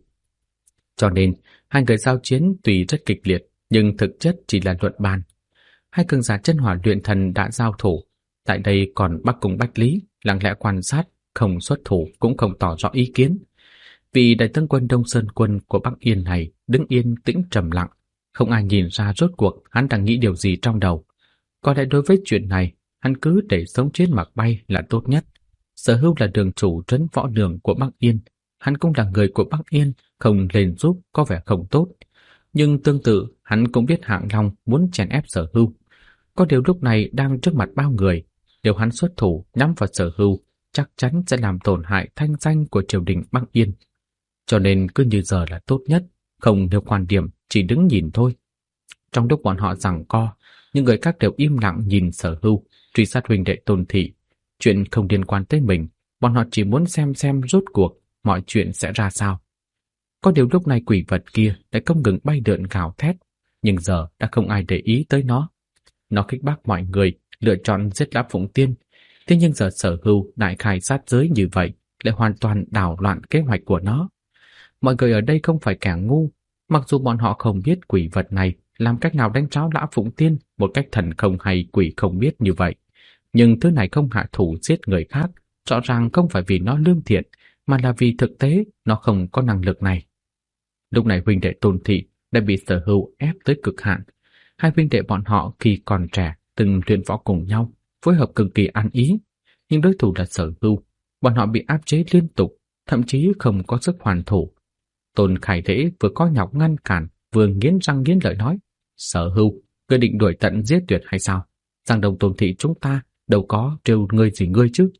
Cho nên, hai người giao chiến tuy rất kịch liệt, nhưng thực chất chỉ là luận bàn. Hai cường giả chân hỏa luyện thần đã giao thủ. Tại đây còn Bắc cùng Bách Lý, lặng lẽ quan sát, không xuất thủ cũng không tỏ rõ ý kiến. Vì đại tướng quân Đông Sơn Quân của Bắc Yên này đứng yên tĩnh trầm lặng, không ai nhìn ra rốt cuộc hắn đang nghĩ điều gì trong đầu. Có lẽ đối với chuyện này, hắn cứ để sống chết mặc bay là tốt nhất. Sở Hưu là đường chủ trấn võ đường của Bắc Yên, hắn cũng là người của Bắc Yên, không lên giúp có vẻ không tốt. Nhưng tương tự, hắn cũng biết Hạng Long muốn chèn ép Sở Hưu. Có điều lúc này đang trước mặt bao người, nếu hắn xuất thủ nhắm vào Sở Hưu, chắc chắn sẽ làm tổn hại thanh danh của triều đình Bắc Yên. Cho nên cứ như giờ là tốt nhất, không nêu quan điểm, chỉ đứng nhìn thôi. Trong lúc bọn họ giằng co, những người khác đều im lặng nhìn Sở Hưu truy sát huynh đệ Tôn Thị. Chuyện không liên quan tới mình, bọn họ chỉ muốn xem rốt cuộc mọi chuyện sẽ ra sao. Có điều lúc này quỷ vật kia lại không ngừng bay lượn gào thét, nhưng giờ đã không ai để ý tới nó. Nó khích bác mọi người lựa chọn giết Lã Phụng Tiên, thế nhưng giờ Sở Hưu đại khai sát giới như vậy lại hoàn toàn đảo loạn kế hoạch của nó. Mọi người ở đây không phải kẻ ngu, mặc dù bọn họ không biết quỷ vật này làm cách nào đánh tráo Lã Phụng Tiên một cách thần không hay quỷ không biết như vậy. Nhưng thứ này không hạ thủ giết người khác, rõ ràng không phải vì nó lương thiện, mà là vì thực tế nó không có năng lực này. Lúc này huynh đệ Tôn Thị đã bị Sở Hưu ép tới cực hạn. Hai huynh đệ bọn họ khi còn trẻ từng luyện võ cùng nhau, phối hợp cực kỳ ăn ý. Nhưng đối thủ là Sở Hưu, bọn họ bị áp chế liên tục, thậm chí không có sức hoàn thủ. Tôn Khải Lễ vừa có nhọc ngăn cản, vừa nghiến răng nghiến lợi nói, Sở Hưu, ngươi định đuổi tận giết tuyệt hay sao? Giang Đông Tôn Thị chúng ta đâu có trêu ngươi gì ngươi chứ.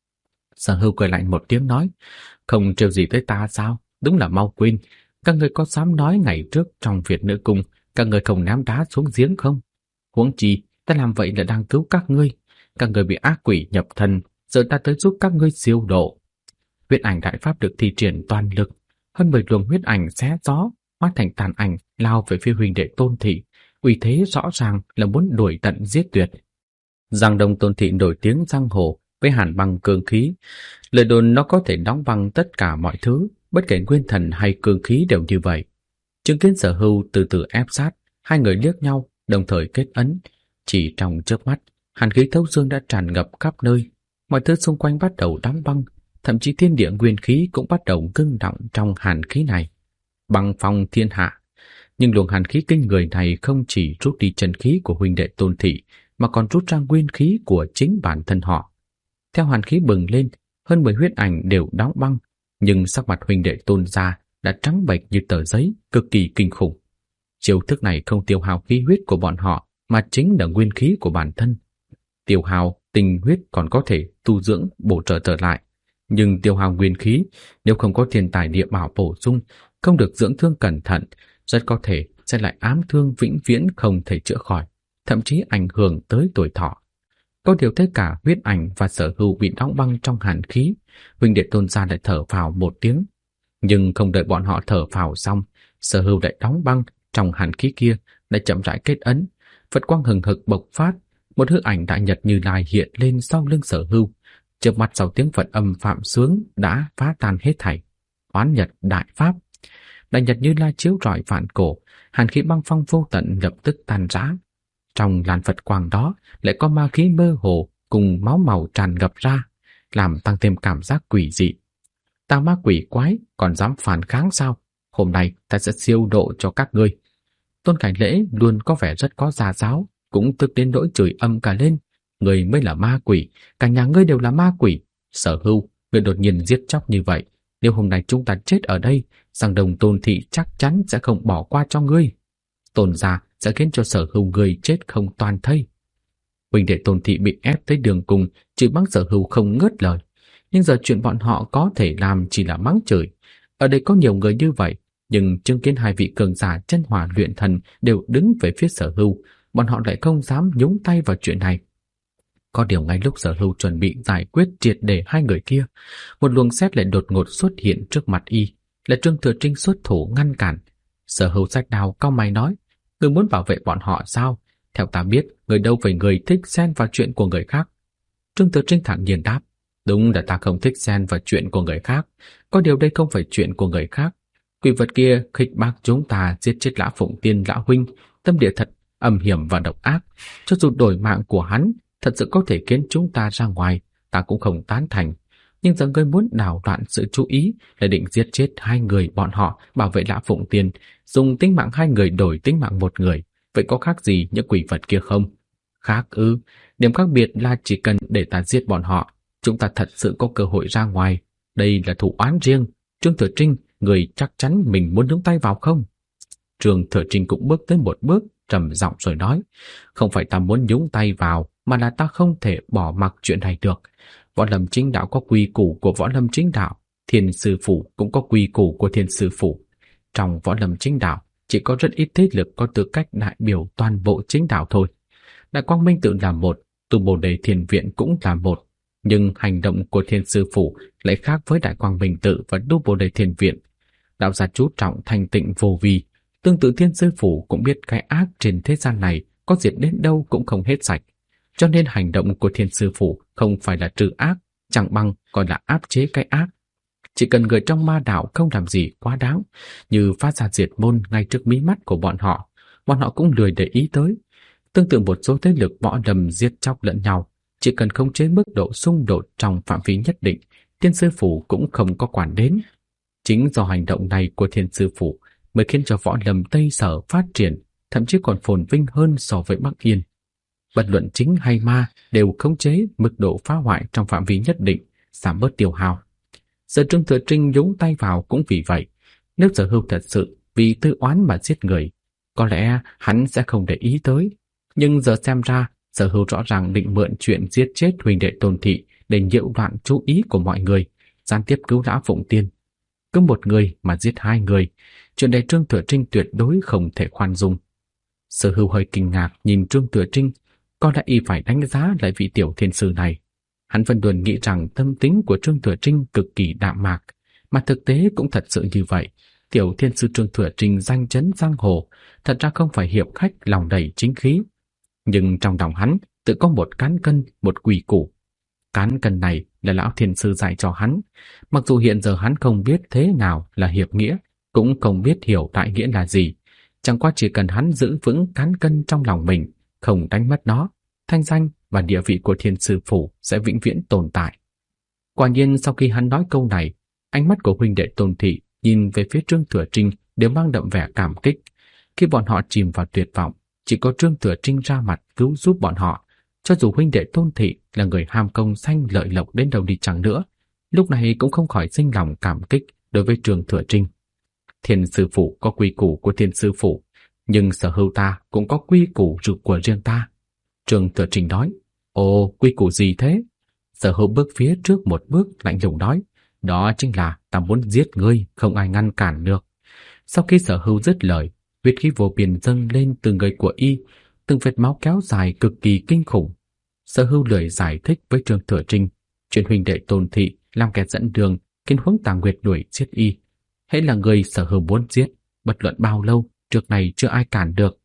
Sở Hưu cười lạnh một tiếng nói, không trêu gì tới ta sao? Đúng là mau quên. Các ngươi có dám nói ngày trước trong Việt Nữ Cung các ngươi không ném đá xuống giếng không? Huống chi, ta làm vậy là đang cứu các ngươi. Các ngươi bị ác quỷ nhập thân, giờ ta tới giúp các ngươi siêu độ. Huyết ảnh đại pháp được thi triển toàn lực, hơn 10 luồng huyết ảnh xé gió, hóa thành tàn ảnh lao về phía huynh đệ Tôn Thị. Uy thế rõ ràng là muốn đuổi tận giết tuyệt. Giang Đông Tôn Thị nổi tiếng giang hồ với hàn băng cương khí. Lời đồn nó có thể đóng băng tất cả mọi thứ, bất kể nguyên thần hay cương khí đều như vậy. Chứng kiến Sở Hưu từ từ ép sát, hai người liếc nhau, đồng thời kết ấn. Chỉ trong chớp mắt, hàn khí thấu xương đã tràn ngập khắp nơi. Mọi thứ xung quanh bắt đầu đóng băng, thậm chí thiên địa nguyên khí cũng bắt đầu ngưng đọng trong hàn khí này. Băng phong thiên hạ. Nhưng luồng hàn khí kinh người này không chỉ rút đi chân khí của huynh đệ Tôn Thị, mà còn rút ra nguyên khí của chính bản thân họ. Theo hàn khí bừng lên, hơn 10 huyết ảnh đều đóng băng, nhưng sắc mặt huynh đệ Tôn gia đã trắng bệch như tờ giấy, cực kỳ kinh khủng. Chiêu thức này không tiêu hao khí huyết của bọn họ, mà chính là nguyên khí của bản thân. Tiêu hao tinh huyết còn có thể tu dưỡng bổ trợ trở lại, nhưng tiêu hao nguyên khí nếu không có thiên tài địa bảo bổ sung, không được dưỡng thương cẩn thận, rất có thể sẽ lại ám thương vĩnh viễn không thể chữa khỏi, thậm chí ảnh hưởng tới tuổi thọ. Có điều tất cả huyết ảnh và Sở Hưu bị đóng băng trong hàn khí, huynh đệ Tôn gia lại thở phào một tiếng. Nhưng không đợi bọn họ thở phào xong, Sở Hưu lại đóng băng trong hàn khí kia, lại chậm rãi kết ấn. Phật quang hừng hực bộc phát, một hư ảnh đại nhật Như Lai hiện lên sau lưng Sở Hưu. Chớp mắt sau tiếng Phật âm phạm sướng đã phá tan hết thảy. Oán nhật đại pháp. Đại nhật Như Lai chiếu rọi vạn cổ, hàn khí băng phong vô tận lập tức tan rã. Trong làn Phật quang đó lại có ma khí mơ hồ cùng máu màu tràn ngập ra, làm tăng thêm cảm giác quỷ dị. Tà ma quỷ quái còn dám phản kháng sao? Hôm nay ta sẽ siêu độ cho các ngươi. Tôn Cảnh Lễ luôn có vẻ rất có gia giáo, cũng tức đến nỗi chửi âm cả lên. Ngươi mới là ma quỷ, cả nhà ngươi đều là ma quỷ. Sở Hưu, ngươi đột nhiên giết chóc như vậy, nếu hôm nay chúng ta chết ở đây, Giang Đông Tôn Thị chắc chắn sẽ không bỏ qua cho ngươi. Tôn gia sẽ khiến cho Sở Hưu ngươi chết không toàn thây. Huynh đệ Tôn Thị bị ép tới đường cùng, chửi mắng Sở Hưu không ngớt lời. Nhưng giờ chuyện bọn họ có thể làm chỉ là mắng chửi. Ở đây có nhiều người như vậy, nhưng chứng kiến hai vị cường giả chân hỏa luyện thần đều đứng về phía Sở Hưu, bọn họ lại không dám nhúng tay vào chuyện này. Có điều ngay lúc Sở Hưu chuẩn bị giải quyết triệt để hai người kia, một luồng sét lại đột ngột xuất hiện trước mặt y, là Trương Thừa Trinh xuất thủ ngăn cản. Sở Hưu xách đao cau mày nói, ngươi muốn bảo vệ bọn họ sao? Theo ta biết, người đâu phải người thích xen vào chuyện của người khác. Trương Thừa Trinh thản nhiên đáp, đúng là ta không thích xen vào chuyện của người khác, có điều đây không phải chuyện của người khác. Quỷ vật kia khích bác chúng ta giết chết Lã Phụng Tiên lão huynh, tâm địa thật âm hiểm và độc ác, cho dù đổi mạng của hắn thật sự có thể khiến chúng ta ra ngoài, ta cũng không tán thành. Nhưng giờ ngươi muốn đảo loạn sự chú ý, là định giết chết hai người bọn họ bảo vệ Lã Phụng Tiên, dùng tính mạng hai người đổi tính mạng một người, vậy có khác gì những quỷ vật kia không? Khác ư? Điểm khác biệt là chỉ cần để ta giết bọn họ, chúng ta thật sự có cơ hội ra ngoài. Đây là thủ oán riêng. Trương Thừa Trinh, người chắc chắn mình muốn nhúng tay vào không? Trương Thừa Trinh cũng bước tới một bước, trầm giọng rồi nói, không phải ta muốn nhúng tay vào, mà là ta không thể bỏ mặc chuyện này được. Võ Lâm Chính Đạo có quy củ của Võ Lâm Chính Đạo, Thiên Sư Phủ cũng có quy củ của Thiên Sư Phủ. Trong Võ Lâm Chính Đạo, chỉ có rất ít thế lực có tư cách đại biểu toàn bộ chính đạo thôi. Đại Quang Minh Tự là một, Tu Bồ Đề Thiền Viện cũng là một, nhưng hành động của Thiên Sư Phủ lại khác với Đại Quang Minh Tự và Tu Bồ Đề Thiền Viện. Đạo gia chú trọng thanh tịnh vô vi, tương tự Thiên Sư Phủ cũng biết cái ác trên thế gian này có diệt đến đâu cũng không hết sạch. Cho nên hành động của Thiên Sư Phủ không phải là trừ ác, chẳng bằng còn là áp chế cái ác. Chỉ cần người trong ma đạo không làm gì quá đáng, như phát ra diệt môn ngay trước mí mắt của bọn họ cũng lười để ý tới. Tương tự một số thế lực võ lâm giết chóc lẫn nhau, chỉ cần khống chế mức độ xung đột trong phạm vi nhất định, Thiên Sư Phủ cũng không có quản đến. Chính do hành động này của Thiên Sư Phủ mới khiến cho võ lâm Tây Sở phát triển, thậm chí còn phồn vinh hơn so với Bắc Yên. Bất luận chính hay ma đều khống chế mức độ phá hoại trong phạm vi nhất định, giảm bớt tiêu hao. Giờ Trương Thừa Trinh nhúng tay vào cũng vì vậy. Nếu Sở Hưu thật sự vì tư oán mà giết người, có lẽ hắn sẽ không để ý tới. Nhưng giờ xem ra Sở Hưu rõ ràng định mượn chuyện giết chết huynh đệ Tôn Thị để nhiễu loạn chú ý của mọi người, gián tiếp cứu lão Phụng Tiên. Cứ một người mà giết hai người, chuyện này Trương Thừa Trinh tuyệt đối không thể khoan dung. Sở Hưu hơi kinh ngạc nhìn Trương Thừa Trinh, có lẽ y phải đánh giá lại vị tiểu thiên sư này. Hắn vẫn luôn nghĩ rằng tâm tính của Trương Thừa Trinh cực kỳ đạm mạc, mà thực tế cũng thật sự như vậy. Tiểu thiên sư Trương Thừa Trinh danh chấn giang hồ, thật ra không phải hiệp khách lòng đầy chính khí. Nhưng trong lòng hắn tự có một cán cân, một quy củ. Cán cân này là lão thiên sư dạy cho hắn. Mặc dù hiện giờ hắn không biết thế nào là hiệp nghĩa, cũng không biết hiểu đại nghĩa là gì. Chẳng qua chỉ cần hắn giữ vững cán cân trong lòng mình, không đánh mất nó, thanh danh và địa vị của thiên sư phủ sẽ vĩnh viễn tồn tại. Quả nhiên sau khi hắn nói câu này, ánh mắt của huynh đệ Tôn Thị nhìn về phía Trương Thừa Trinh đều mang đậm vẻ cảm kích. Khi bọn họ chìm vào tuyệt vọng, chỉ có Trương Thừa Trinh ra mặt cứu giúp bọn họ. Cho dù huynh đệ Tôn Thị là người ham công sanh lợi lộc đến đâu đi chăng nữa, lúc này cũng không khỏi sinh lòng cảm kích đối với Trương Thừa Trinh. Thiên sư phủ có quy củ của thiên sư phủ, nhưng Sở Hưu ta cũng có quy củ của riêng ta. Trương Thừa Trinh nói, ồ, quy củ gì thế? Sở Hưu bước phía trước một bước lạnh lùng nói, đó chính là ta muốn giết ngươi, không ai ngăn cản được. Sau khi Sở Hưu dứt lời, huyết khí vô biên dâng lên từ người của y, từng vệt máu kéo dài cực kỳ kinh khủng. Sở Hưu lười giải thích với Trương Thừa Trinh, chuyện huynh đệ Tôn Thị làm kẻ dẫn đường, khiến Huống Tà Nguyệt đuổi giết y. Hễ là người Sở Hưu muốn giết, bất luận bao lâu, trước này chưa ai cản được.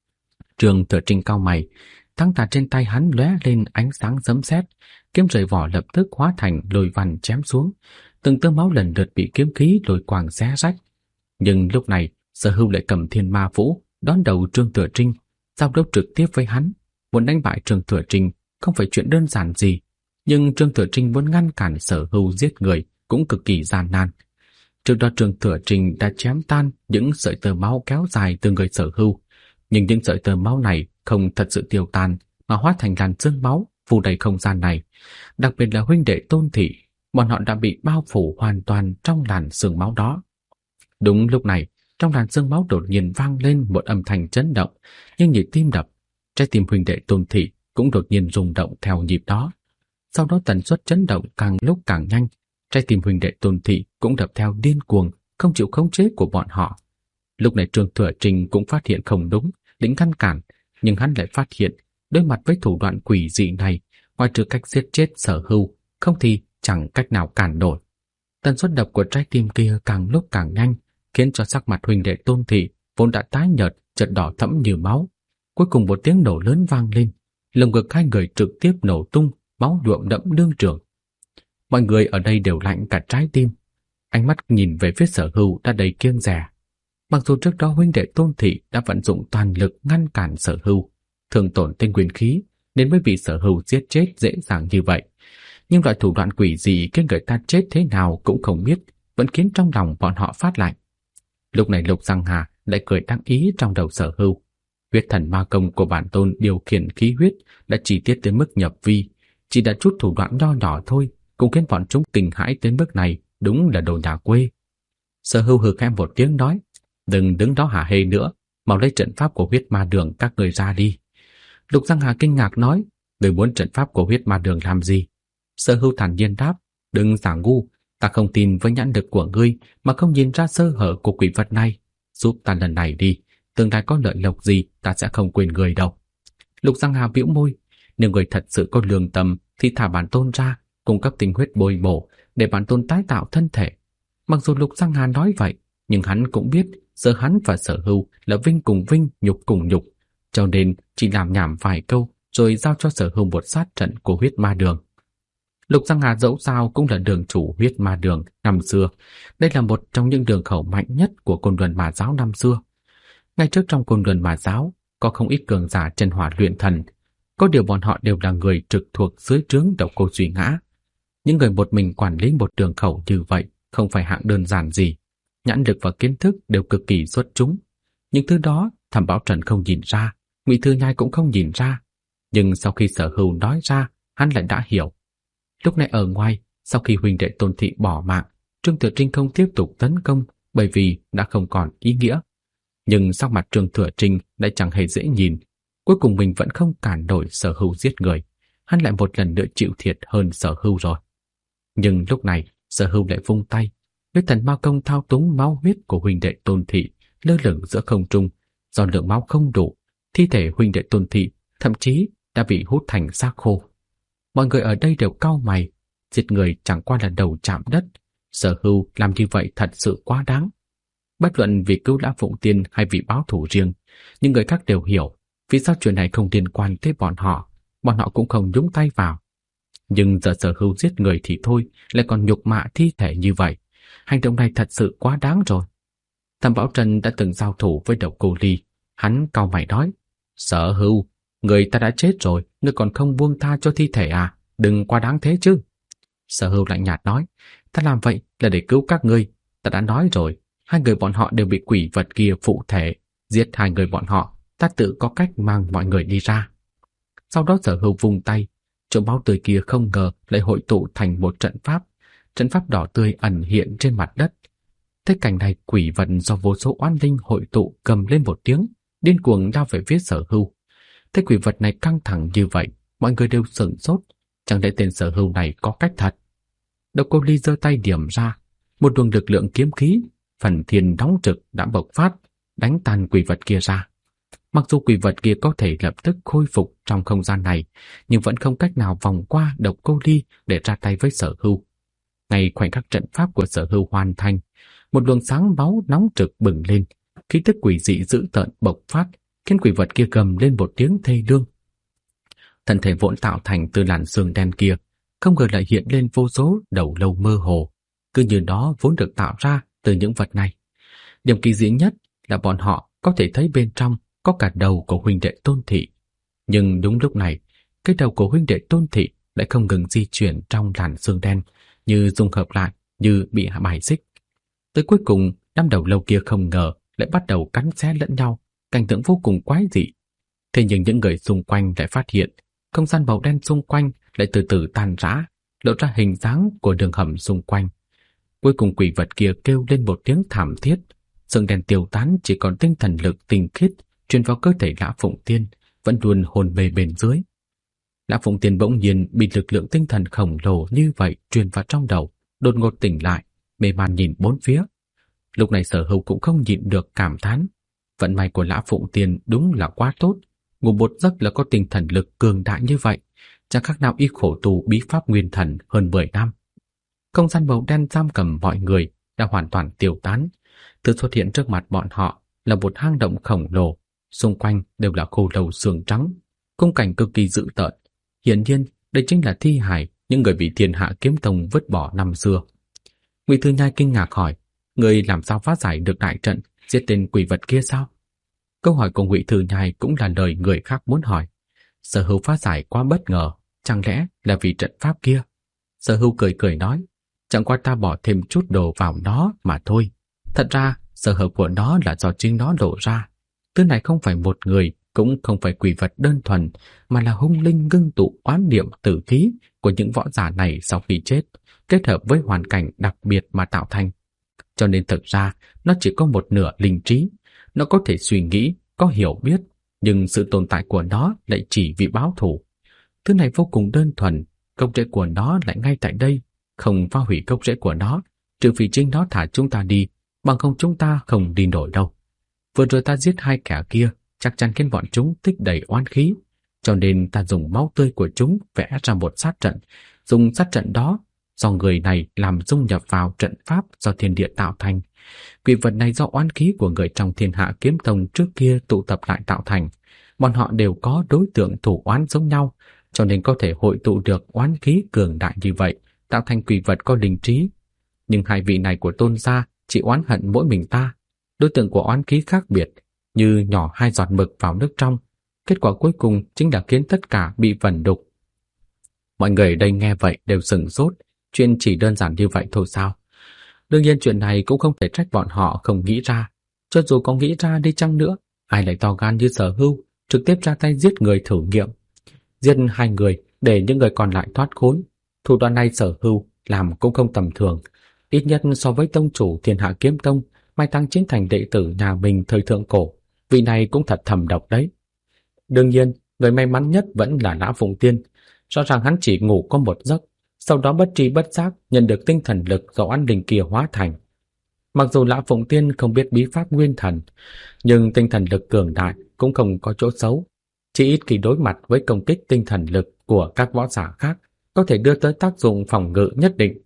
Trương Thừa Trinh cau mày, thăng tà trên tay hắn lóe lên ánh sáng sấm sét, kiếm rời vỏ lập tức hóa thành lôi văn chém xuống, từng tơ máu lần lượt bị kiếm khí lôi quang xé rách. Nhưng lúc này, Sở Hưu lại cầm Thiên Ma Vũ đón đầu Trương Thừa Trinh, giao đấu trực tiếp với hắn. Muốn đánh bại Trương Thừa Trinh không phải chuyện đơn giản gì, nhưng Trương Thừa Trinh muốn ngăn cản Sở Hưu giết người cũng cực kỳ gian nan. Trước đó Trương Thừa Trinh đã chém tan những sợi tơ máu kéo dài từ người Sở Hưu, nhưng những sợi tơ máu này không thật sự tiêu tan mà hóa thành làn sương máu phủ đầy không gian này. Đặc biệt là huynh đệ Tôn Thị, bọn họ đã bị bao phủ hoàn toàn trong làn sương máu đó. Đúng lúc này, trong làn sương máu đột nhiên vang lên một âm thanh chấn động, nhưng nhịp tim đập, trái tim huynh đệ Tôn Thị cũng đột nhiên rung động theo nhịp đó. Sau đó tần suất chấn động càng lúc càng nhanh, trái tim huynh đệ Tôn Thị cũng đập theo điên cuồng, không chịu khống chế của bọn họ. Lúc này Trương Thừa Trinh cũng phát hiện không đúng, định ngăn cản, nhưng hắn lại phát hiện đối mặt với thủ đoạn quỷ dị này, ngoài trừ cách giết chết Sở Hưu, không thì chẳng cách nào cản nổi. Tần suất đập của trái tim kia càng lúc càng nhanh, khiến cho sắc mặt huynh đệ Tôn Thị vốn đã tái nhợt chợt đỏ thẫm như máu. Cuối cùng một tiếng nổ lớn vang lên, lồng ngực hai người trực tiếp nổ tung, máu nhuộm đẫm đương trường. Mọi người ở đây đều lạnh cả trái tim, ánh mắt nhìn về phía Sở Hưu đã đầy kiêng dè. Mặc dù trước đó huynh đệ Tôn Thị đã vận dụng toàn lực ngăn cản Sở Hưu, thường tổn tinh nguyên khí nên mới bị Sở Hưu giết chết dễ dàng như vậy, nhưng loại thủ đoạn quỷ dị khiến người ta chết thế nào cũng không biết, vẫn khiến trong lòng bọn họ phát lạnh. Lúc này Lục Giang Hà lại cười đắc ý trong đầu Sở Hưu. Huyết thần ma công của bản tôn điều khiển khí huyết đã chi tiết tới mức nhập vi, chỉ đã chút thủ đoạn nho nhỏ thôi cũng khiến bọn chúng kinh hãi đến mức này, đúng là đồ nhà quê. Sở Hưu hừ khẽ một tiếng nói, đừng đứng đó hả hê nữa, mau lấy trận pháp của huyết ma đường các người ra đi. Lục Giang Hà kinh ngạc nói, người muốn trận pháp của huyết ma đường làm gì? Sở Hưu thản nhiên đáp, đừng giả ngu, ta không tin với nhãn lực của ngươi mà không nhìn ra sơ hở của quỷ vật này. Giúp ta lần này đi, tương lai có lợi lộc gì ta sẽ không quên người đâu. Lục Giang Hà bĩu môi, nếu người thật sự có lương tâm thì thả bản tôn ra, cung cấp tinh huyết bồi bổ để bản tôn tái tạo thân thể. Mặc dù Lục Giang Hà nói vậy, nhưng hắn cũng biết giờ hắn và Sở Hưu là vinh cùng vinh, nhục cùng nhục, cho nên chỉ làm nhảm vài câu rồi giao cho Sở Hưu một sát trận của huyết ma đường. Lục Giang Hà dẫu sao cũng là đường chủ huyết ma đường năm xưa, đây là một trong những đường khẩu mạnh nhất của Côn Luân Ma giáo năm xưa. Ngay trước trong Côn Luân Ma giáo có không ít cường giả chân hỏa luyện thần, có điều bọn họ đều là người trực thuộc dưới trướng Độc Cô Duy Ngã. Những người một mình quản lý một đường khẩu như vậy không phải hạng đơn giản gì, nhãn lực và kiến thức đều cực kỳ xuất chúng. Những thứ đó Thẩm Bảo Trần không nhìn ra, Ngụy Thư Nhai cũng không nhìn ra, nhưng sau khi Sở Hưu nói ra, hắn lại đã hiểu. Lúc này ở ngoài, sau khi huynh đệ Tôn Thị bỏ mạng, Trương Thừa Trinh không tiếp tục tấn công bởi vì đã không còn ý nghĩa. Nhưng sắc mặt Trương Thừa Trinh lại chẳng hề dễ nhìn. Cuối cùng mình vẫn không cản nổi Sở Hưu giết người, hắn lại một lần nữa chịu thiệt hơn Sở Hưu rồi. Nhưng lúc này Sở Hưu lại vung tay, huyết thần ma công thao túng máu huyết của huynh đệ Tôn Thị lơ lửng giữa không trung. Do lượng máu không đủ, thi thể huynh đệ Tôn Thị thậm chí đã bị hút thành xác khô. Mọi người ở đây đều cau mày, giết người chẳng qua là đầu chạm đất, Sở Hưu làm như vậy thật sự quá đáng. Bất luận vì cứu Lã Phụng Tiên hay vì báo thù riêng, nhưng người khác đều hiểu vì sao chuyện này không liên quan tới bọn họ cũng không nhúng tay vào. Nhưng giờ Sở Hưu giết người thì thôi, lại còn nhục mạ thi thể như vậy. Hành động này thật sự quá đáng rồi. Thẩm Bảo Trần đã từng giao thủ với Độc Cô Ly, hắn cau mày nói: Sở Hưu, người ta đã chết rồi, ngươi còn không buông tha cho thi thể à? Đừng quá đáng thế chứ. Sở Hưu lạnh nhạt nói: Ta làm vậy là để cứu các ngươi. Ta đã nói rồi, hai người bọn họ đều bị quỷ vật kia phụ thể. Giết hai người bọn họ, ta tự có cách mang mọi người đi ra. Sau đó Sở Hưu vung tay, chỗ máu tươi kia không ngờ lại hội tụ thành một trận pháp đỏ tươi ẩn hiện trên mặt đất. Thế cảnh này, quỷ vật do vô số oan linh hội tụ cầm lên một tiếng, điên cuồng lao về phía Sở Hưu. Thế quỷ vật này căng thẳng như vậy, mọi người đều sửng sốt, chẳng lẽ tên Sở Hưu này có cách thật? Độc Cô Ly giơ tay điểm ra, một luồng lực lượng kiếm khí phần thiên nóng trực đã bộc phát, đánh tan quỷ vật kia ra. Mặc dù quỷ vật kia có thể lập tức khôi phục trong không gian này, nhưng vẫn không cách nào vòng qua Độc Cô Ly để ra tay với Sở Hưu. Ngay khoảnh khắc trận pháp của Sở Hưu hoàn thành, một luồng sáng máu nóng trực bừng lên, khí tức quỷ dị dữ tợn bộc phát, khiến quỷ vật kia gầm lên một tiếng thê lương. Thân thể vốn tạo thành từ làn xương đen kia, không ngờ lại hiện lên vô số đầu lâu mơ hồ, cứ như nó vốn được tạo ra từ những vật này. Điểm kỳ dị nhất là bọn họ có thể thấy bên trong có cả đầu của huynh đệ Tôn Thị. Nhưng đúng lúc này, cái đầu của huynh đệ Tôn Thị lại không ngừng di chuyển trong làn xương đen, như dung hợp lại, như bị bài xích. Tới cuối cùng, đám đầu lâu kia không ngờ lại bắt đầu cắn xé lẫn nhau, cảnh tượng vô cùng quái dị. Thế nhưng những người xung quanh lại phát hiện, không gian màu đen xung quanh lại từ từ tan rã, lộ ra hình dáng của đường hầm xung quanh. Cuối cùng quỷ vật kia kêu lên một tiếng thảm thiết, xương đen tiêu tán, chỉ còn tinh thần lực tinh khiết truyền vào cơ thể Lã Phụng Tiên, vẫn luôn hồn mê bên dưới. Lã Phụng Tiên bỗng nhiên bị lực lượng tinh thần khổng lồ như vậy truyền vào trong đầu, đột ngột tỉnh lại, mê man nhìn bốn phía. Lúc này Sở Hưu cũng không nhịn được cảm thán, vận may của Lã Phụng Tiên đúng là quá tốt, ngủ một giấc là có tinh thần lực cường đại như vậy, chẳng khác nào y khổ tù bí pháp nguyên thần hơn 10 năm. Không gian màu đen giam cầm mọi người đã hoàn toàn tiêu tán, từ xuất hiện trước mặt bọn họ là một hang động khổng lồ, xung quanh đều là khô lâu xương trắng, khung cảnh cực kỳ dữ tợn. Hiển nhiên, đây chính là thi hài những người bị Thiên Hạ Kiếm Tông vứt bỏ năm xưa. Ngụy Thư Nhai kinh ngạc hỏi: người làm sao phá giải được đại trận, giết tên quỷ vật kia sao? Câu hỏi của Ngụy Thư Nhai cũng là lời người khác muốn hỏi. Sở Hưu phá giải quá bất ngờ, chẳng lẽ là vì trận pháp kia? Sở Hưu cười cười nói: chẳng qua ta bỏ thêm chút đồ vào nó mà thôi. Thật ra, sở hợp của nó là do chính nó lộ ra. Thứ này không phải một người, cũng không phải quỷ vật đơn thuần, mà là hung linh ngưng tụ oán niệm tử khí của những võ giả này sau khi chết, kết hợp với hoàn cảnh đặc biệt mà tạo thành. Cho nên thực ra, nó chỉ có một nửa linh trí. Nó có thể suy nghĩ, có hiểu biết, nhưng sự tồn tại của nó lại chỉ vì báo thù. Thứ này vô cùng đơn thuần, gốc rễ của nó lại ngay tại đây. Không phá hủy gốc rễ của nó, trừ phi chính nó thả chúng ta đi, bằng không chúng ta không đi nổi đâu. Vừa rồi ta giết hai kẻ kia, chắc chắn khiến bọn chúng tích đầy oán khí, cho nên ta dùng máu tươi của chúng vẽ ra một sát trận, dùng sát trận đó do người này làm dung nhập vào trận pháp do thiên địa tạo thành. Quỷ vật này do oán khí của người trong Thiên Hạ Kiếm Tông trước kia tụ tập lại tạo thành. Bọn họ đều có đối tượng thủ oán giống nhau, cho nên có thể hội tụ được oán khí cường đại như vậy, tạo thành quỷ vật có linh trí. Nhưng hai vị này của Tôn gia chỉ oán hận mỗi mình ta. Đối tượng của oán khí khác biệt, như nhỏ hai giọt mực vào nước trong. Kết quả cuối cùng chính là khiến tất cả bị vẩn đục. Mọi người ở đây nghe vậy đều sửng sốt. Chuyện chỉ đơn giản như vậy thôi sao? Đương nhiên chuyện này cũng không thể trách bọn họ không nghĩ ra. Cho dù có nghĩ ra đi chăng nữa, ai lại to gan như Sở Hưu trực tiếp ra tay giết người thử nghiệm. Giết hai người để những người còn lại thoát khốn. Thủ đoạn này Sở Hưu làm cũng không tầm thường. Ít nhất so với tông chủ Thiên Hạ Kiếm Tông Mai Tăng Chiến thành đệ tử nhà mình thời thượng cổ, vị này cũng thật thầm độc đấy. Đương nhiên, người may mắn nhất vẫn là Lã Phụng Tiên. Rõ ràng hắn chỉ ngủ có một giấc, sau đó bất tri bất giác nhận được tinh thần lực do oán linh kia hóa thành. Mặc dù Lã Phụng Tiên không biết bí pháp nguyên thần, nhưng tinh thần lực cường đại cũng không có chỗ xấu. Chỉ ít khi đối mặt với công kích tinh thần lực của các võ giả khác, có thể đưa tới tác dụng phòng ngự nhất định.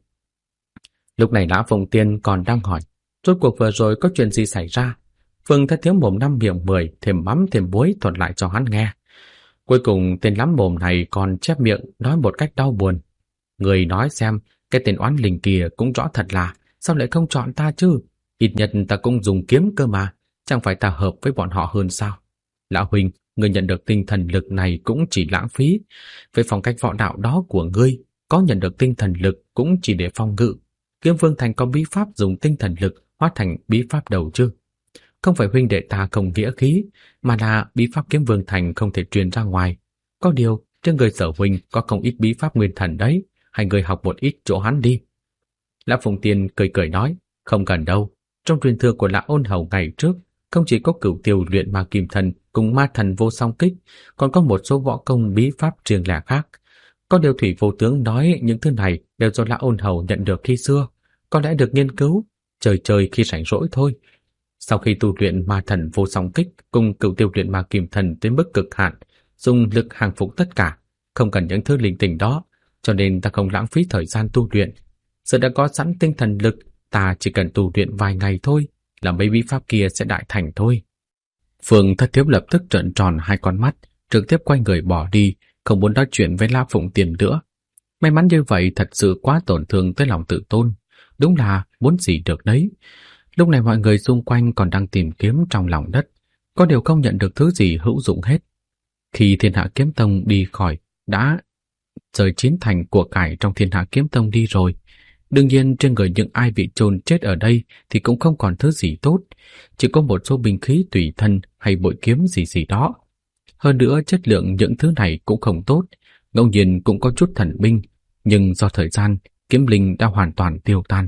Lúc này Lã Phụng Tiên còn đang hỏi, rốt cuộc vừa rồi có chuyện gì xảy ra? Phương Thất Thiếu mồm năm miệng mười, thêm mắm thêm muối thuật lại cho hắn nghe. Cuối cùng tên lắm mồm này còn chép miệng nói một cách đau buồn. Người nói xem, cái tên oán linh kia cũng rõ thật là, sao lại không chọn ta chứ? Ít nhất ta cũng dùng kiếm cơ mà, chẳng phải ta hợp với bọn họ hơn sao? Lão huynh, người nhận được tinh thần lực này cũng chỉ lãng phí. Về phong cách võ đạo đó của ngươi, có nhận được tinh thần lực cũng chỉ để phòng ngự. Kiếm Vương Thành có bí pháp dùng tinh thần lực hóa thành bí pháp đầu chứ? Không phải huynh đệ ta không nghĩa khí, mà là bí pháp Kiếm Vương Thành không thể truyền ra ngoài. Có điều, trên người Sở huynh có không ít bí pháp nguyên thần đấy, hai người học một ít chỗ hắn đi. Lã Phụng Tiên cười cười nói, không cần đâu. Trong truyền thừa của Lã Ôn Hầu ngày trước, không chỉ có Cửu Tiêu luyện ma kim thần cùng ma thần vô song kích, còn có một số võ công bí pháp riêng lẻ khác. Có điều Thủy Vô Tướng nói những thứ này đều do Lã Ôn Hầu nhận được khi xưa, có lẽ được nghiên cứu, chơi khi rảnh rỗi thôi. Sau khi tu luyện ma thần vô song kích cùng Cửu Tiêu luyện ma kim thần đến mức cực hạn, dùng lực hàng phục tất cả, không cần những thứ linh tinh đó, cho nên ta không lãng phí thời gian tu luyện. Giờ đã có sẵn tinh thần lực, ta chỉ cần tu luyện vài ngày thôi, là mấy bí pháp kia sẽ đại thành thôi. Phương Thất Thiếu lập tức trợn tròn hai con mắt, trực tiếp quay người bỏ đi, không muốn nói chuyện với Lã Phụng Tiên nữa. May mắn như vậy thật sự quá tổn thương tới lòng tự tôn, đúng là muốn gì được đấy. Lúc này mọi người xung quanh còn đang tìm kiếm trong lòng đất, có điều không nhận được thứ gì hữu dụng hết. Khi Thiên Hạ Kiếm Tông đi khỏi, đã rời chín thành của cải trong Thiên Hạ Kiếm Tông đi rồi. Đương nhiên trên người những ai bị chôn chết ở đây thì cũng không còn thứ gì tốt, chỉ có một số binh khí tùy thân hay bội kiếm gì đó. Hơn nữa chất lượng những thứ này cũng không tốt, ngẫu nhiên cũng có chút thần binh, nhưng do thời gian, kiếm linh đã hoàn toàn tiêu tan.